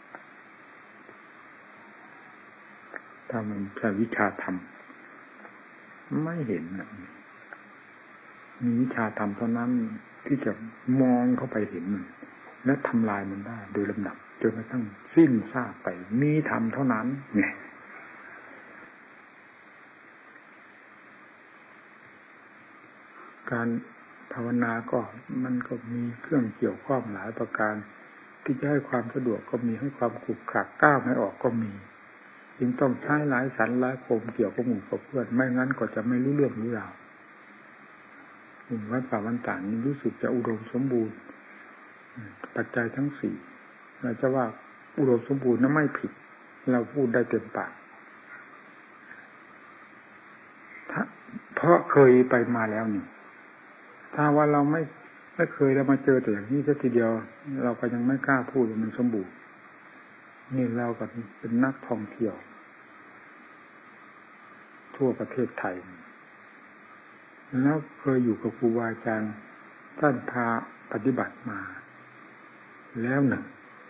ถ้ามันใช้วิชาธรรมไม่เห็นนะมีวิชาธรรมเท่านั้นที่จะมองเข้าไปเห็นมันและทำลายมันได้โดยลำดับจนกระทั่งสิ้นซากไปมีธรรมเท่านั้นไงการภาวนาก็มันก็มีเครื่องเกี่ยวข้องหลายประการที่จะให้ความสะดวกก็มีให้ความขรุขระก้าวไม่ออกก็มีจึงต้องใช้หลายสันหลายคมเกี่ยวกับหมู่กับเพื่อนไม่งั้นก็จะไม่รู้เรื่องรู้ราววัดป่าวันต่างนี้รู้สึกจะอุดมสมบูรณ์ปัจจัยทั้งสี่เราจะว่าอุดมสมบูรณ์นั้นไม่ผิดเราพูดได้เต็มปากเพราะเคยไปมาแล้วนี่ถ้าว่าเราไม่ไม่เคยเรามาเจอแต่อย่างนี้ซะทีเดียวเราก็ยังไม่กล้าพูดว่ามันสมบูรณ์นี่เราก็เป็นนักท่องเที่ยวทั่วประเทศไทยแล้วเคยอยู่กับครูบาอาจารย์ท่านพาปฏิบัติมาแล้วหนึ่ง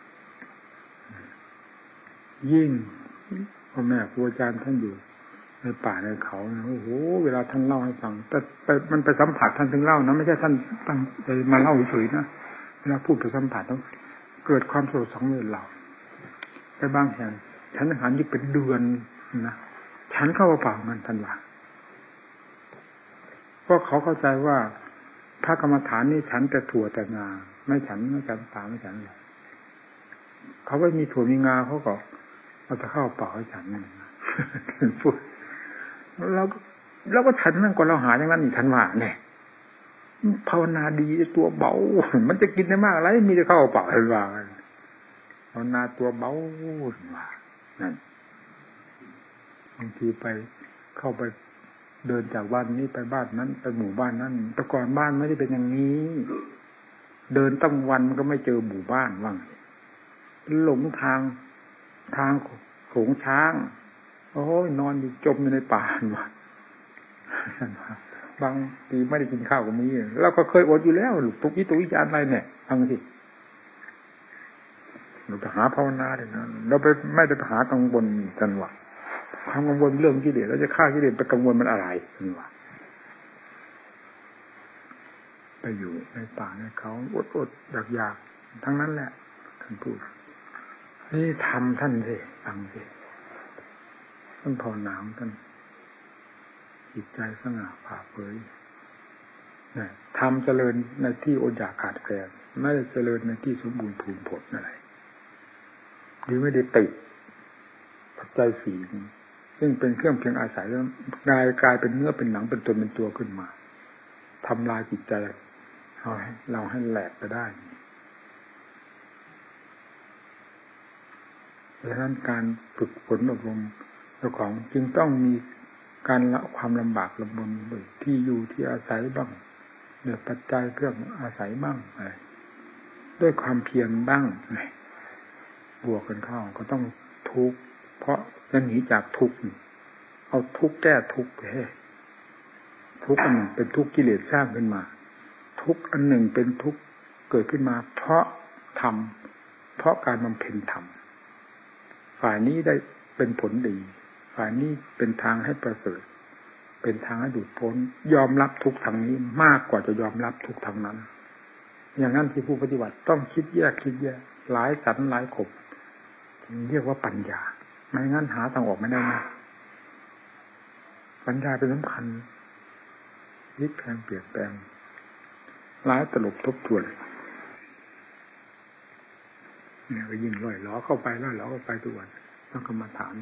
ยิ่งพ่อแม่ครูอาจารย์ท่านอยู่ในป่าในเขาโอ้โหเวลาท่านเล่าให้ฟังแต่ไปมันไปสัมผัสท่านถึงเล่านะไม่ใช่ท่านตั้งใจมาเล่าเฉยๆนะเวลาพูดไปสัมผัสต้องเกิดความสลดสังเวชเราแต่บางแห่งฉันอาหารยิ่งเป็นเดือนนะฉันเข้าเปล่ามันทันว่าเพราะเขาเข้าใจว่าพระกรรมฐานนี่ฉันแต่ถั่วแต่งาไม่ฉันไม่ฉันปลาไม่ฉันเลยเขาไม่มีถั่วมีงาเขาก็เอาจะเข้าเปล่าให้ฉันพูดแล้วแล้วก็ฉันนั่นก็เราหาอย่างนั้นอีกทันว่าเนี่ยภาวนาดีตัวเบามันจะกินได้มากอะไรมีแต่เข้าเปล่าทันว่าภาวนาตัวเบาว่านั่นบางทีไปเข้าไปเดินจากบ้านนี้ไปบ้านนั้นไปหมู่บ้านนั้นแต่ก่อนบ้านไม่ได้เป็นอย่างนี้เดินตั้งวันมันก็ไม่เจอหมู่บ้านว่างหลงทางทางโขงช้างโอ้ยนอนอยู่จมอยู่ในป่าว่ะบางทีไม่ได้กินข้าวก็มีเราก็เคยอดอยู่แล้วตุกนี้ตุกวิจารอะไรเนี่ยฟังสิเราไปหาภาวนาเลยนะเราไปไม่ได้ไปหากังวลกันว่ะความกังวลเรื่องกิเลสเราจะฆ่ากิเลสไปกังวลมันอะไรนี่ว่ะไปอยู่ในป่าในเขาอดอดอยากอยากทั้งนั้นแหละท่านพูดนี่ทำท่านสิฟังสิท่านภาวนาของท่านจิตใจสง่าผ่าเผยเนี่ยทำเจริญในที่อดอยากขาดแคลนไม่ได้เจริญในที่สมบูรณ์พูนผลอะไรหรือไม่ได้ติดปัจจัยสี่ซึ่งเป็นเครื่องเพียงอาศัยแล้วกลายกลายเป็นเนื้อเป็นหนังเป็นตนเป็นตัวขึ้นมาทำลายจิตใจเราให้เราให้แหลกไปได้ดังนั้นการฝึกฝนอบรมเจ้าของจึงต้องมีการละความลำบากลำบนด้วยที่อยู่ที่อาศัยบ้างด้วยปัจจัยเครื่องอาศัยบ้างอะไรด้วยความเพียรบ้างบวกกันเข้าก็ต้องทุกข์เพราะจะหนีจากทุกข์เอาทุกข์แก้ทุกข์ไปให้ทุกข์อันหนึ่งเป็นทุกข์กิเลสสร้างขึ้นมาทุกข์อันหนึ่งเป็นทุกข์เกิดขึ้นมาเพราะธรรมเพราะการบำเพ็ญธรรมฝ่ายนี้ได้เป็นผลดีฝ่ายนี้เป็นทางให้ประเสริฐเป็นทางให้ดุจพ้นยอมรับทุกทางนี้มากกว่าจะยอมรับทุกทางนั้นอย่างนั้นที่ผู้ปฏิบัติต้องคิดแยกคิดแยกหลายสันหลายขบเรียกว่าปัญญาไม่งั้นหาทางออกไม่ได้นะปัญญาเป็นสำคัญพลิกแปลงเปลี่ยนแปลงหลายตลบทบทวนเนี่ยก็ยิ่งล่อยล้อเข้าไปล่อยล้อเข้าไปทุกวันต้องกรรมฐาน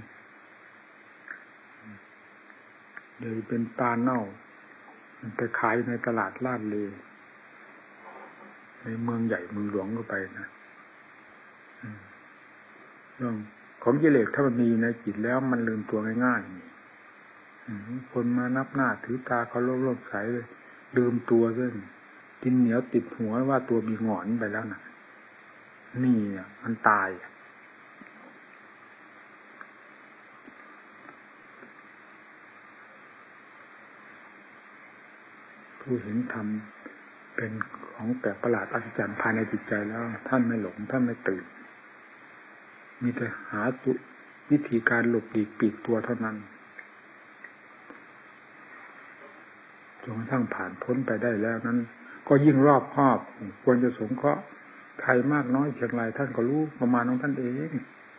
เลยเป็นปลาเน่ามันไปขายในตลาดลาดเลในเมืองใหญ่เมืองหลวงก็ไปนะเรื่องของกิเลสถ้ามันมีในจิตแล้วมันลืมตัวง่ายๆคนมานับหน้าถือตาเขาโลภโลภใสเลยลืมตัวเรื่องกินเหนียวติดหัวว่าตัวมีหงอนไปแล้วนะนี่มันตายผู้เห็นธรรมเป็นของแปลกประหลาดอัศจรรย์ภายในจิตใจแล้วท่านไม่หลงท่านไม่ตื่นมีแต่หาวิธีการหลบหลีกปีกตัวเท่านั้นจนกระทั่งผ่านพ้นไปได้แล้วนั้นก็ยิ่งรอบคอบควรจะสงเคราะห์ใครมากน้อยเพียงไรท่านก็รู้ประมาณของท่านเอง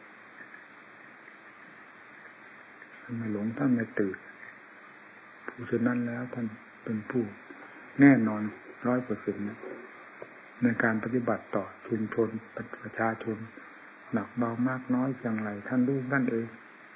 ท่านไม่หลงท่านไม่ตื่นผู้เช่นนั้นแล้วท่านเป็นผู้แน่นอนร้อยเปอร์เซ็นต์ในการปฏิบัติต่อชุมชนประชาชนหนักเบามากน้อยเพียงไรท่านรู้ท่านเอง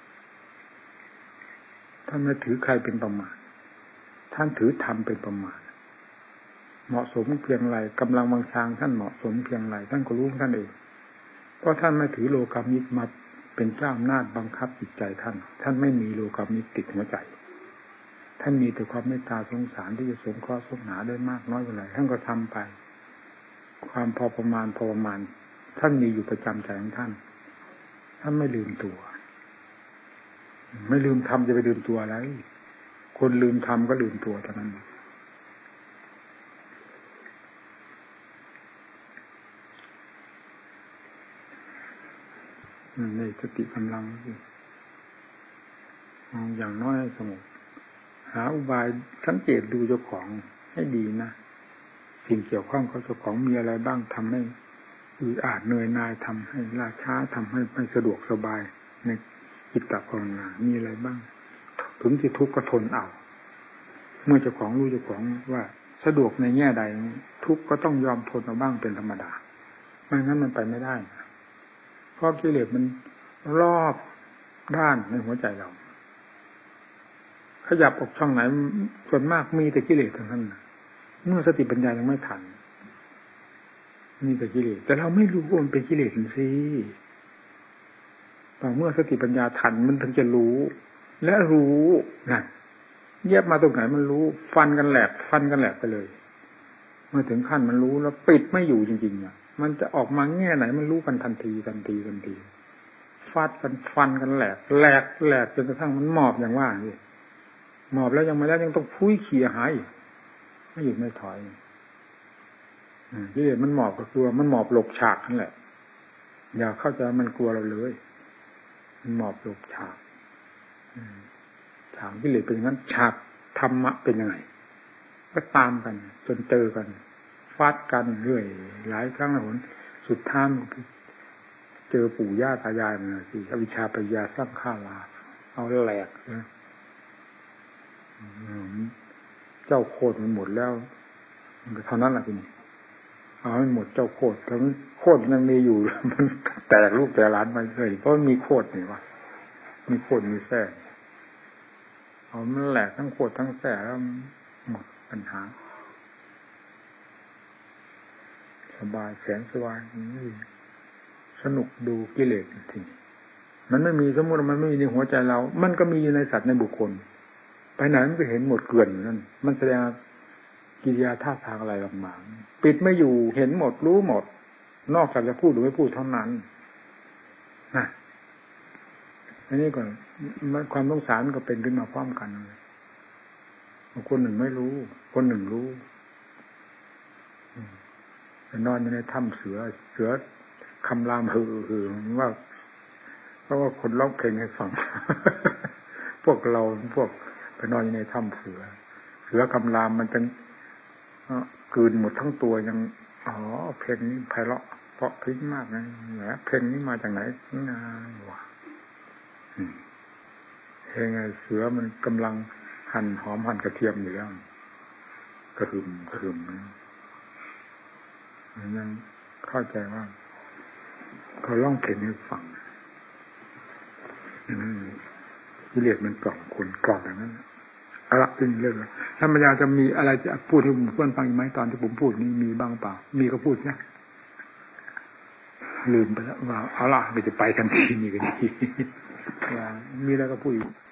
ท่านไม่ถือใครเป็นประมาณท่านถือธรรมเป็นประมาณเหมาะสมเพียงไรกำลังวังชางท่านเหมาะสมเพียงไรท่านก็รู้ท่านเองเพราะท่านไม่ถือโลกามิตรมาเป็นเจ้าอำนาจบังคับจิตใจท่านท่านไม่มีโลกามิตรติดหัวใจท่านมีแต่ความเมตตาสงสารที่จะสงเคราะห์สงหาได้มากน้อยเท่าไหร่ท่านก็ทำไปความพอประมาณพอประมาณท่านมีอยู่ประจำใจของท่านท่านไม่ลืมตัวไม่ลืมทำจะไปลืมตัวอะไรคนลืมทำก็ลืมตัวเท่านั้นในสติกำลังอย่างน้อยสงบหาอุบายสังเกตดูเจ้าของให้ดีนะสิ่งเกี่ยวข้องกับเจ้าของมีอะไรบ้างทำให้อืดอาดเหนื่อยหน่ายทำให้ล่าช้าทำให้ไม่สะดวกสบายในจิตตภาวนามีอะไรบ้างถึงที่ทุกข์ก็ทนเอาเมื่อเจ้าของรู้เจ้าของว่าสะดวกในแง่ใดทุกข์ก็ต้องยอมทนเอาบ้างเป็นธรรมดาไม่งั้นมันไปไม่ได้เพราะกิเลสมันรอบด้านในหัวใจเราขยับออกช่องไหนส่วนมากมีแต่กิเลสทั้งนั้นเมื่อสติปัญญายังไม่ทันมีแต่กิเลสแต่เราไม่รู้ว่ามันเป็นกิเลสสิต่อเมื่อสติปัญญาทันมันถึงจะรู้และรู้นะเย็บมาตรงไหนมันรู้ฟันกันแหลกฟันกันแหลกไปเลยเมื่อถึงขั้นมันรู้แล้วปิดไม่อยู่จริงๆอ่ะมันจะออกมาแง่ไหนมันรู้กันทันทีทันทีทันทีฟาดกันฟันกันแหลกแหลกแหลกจนกระทั่งมันหมอบอย่างว่านี่หมอบแล้วยังไม่แล้วยังต้องพุ้ยเขี่ยหายไม่หยุดไม่ถอยที่มันหมอบก็กลัวมันหมอบหลบฉากนั่นแหละอย่าเข้าใจมันกลัวเราเลยมันหมอบหลบฉากฉากที่เหลือเป็นอย่างนั้นฉากธรรมะเป็นยังไงก็ตามกันจนเจอกันฟาดกันเรื่อยหลายครั้งแล้วผลสุดท้ายเจอปู่ย่าตายายมาสิอวิชชาปัญญาสร้างข้าลาเอาแหลกนะเจ้าโคตรมันหมดแล้วเท่านั้นแหละทีนี้เอาให้หมดเจ้าโคตรทั้งโคตรยังมีอยู่มันแต่ลูกแต่หลานไปเลยเพราะมีโคตรนี่วะมีโคตรมีแท้เอามันแหลกทั้งโคตรทั้งแท้แล้วหมดปัญหาสบายแสนสบายสนุกดูกิเลสทีมันไม่มีสมมติมันไม่มีในหัวใจเรามันก็มีอยู่ในสัตว์ในบุคคลไปไหนมันก็เห็นหมดเกลื่อนนั่นมันแสดงกิริยาท่าทางอะไรออกมาปิดไม่อยู่เห็นหมดรู้หมดนอกจากจะพูดหรือไม่พูดเท่านั้นนะอันนี้ก่อนความสงสารก็เป็นขึ้นมาพร้อมกันคนหนึ่งไม่รู้คนหนึ่งรู้นอนอยู่ในถ้ำเสือเสือคำรามฮือฮือว่าเพราะว่าคนร้องเพลงให้ฟัง พวกเราพวกไปนอนอยู่ในถ้ำเสือเสือคำรามมันเป็นกืนหมดทั้งตัวยังอ๋อเพลงนี้ไพเราะเพราะพริ้งมากนะแหมเพลงนี้มาจากไหนนี่นาวะเพลงเสือมันกำลังหั่นหอมหั่นกระเทียมอยู่แล้วกระหึ่มกระหึ่มยังเข้าใจว่าเขาร้องเพลงให้ฟังกิเลสมันกล่อมคนกล่อมอย่างนั้นเอาละเป็นเรื่องธรรมดาจะมีอะไรจะพูดให้ผมเพื่อนฟังอีกไหมตอนที่ผมพูดนี้มีบ้างเปล่ามีก็พูดนะลืมไปแล้วว่าเอาละไปจะไปทันทีนี่กันทีมีอะไรก็พูด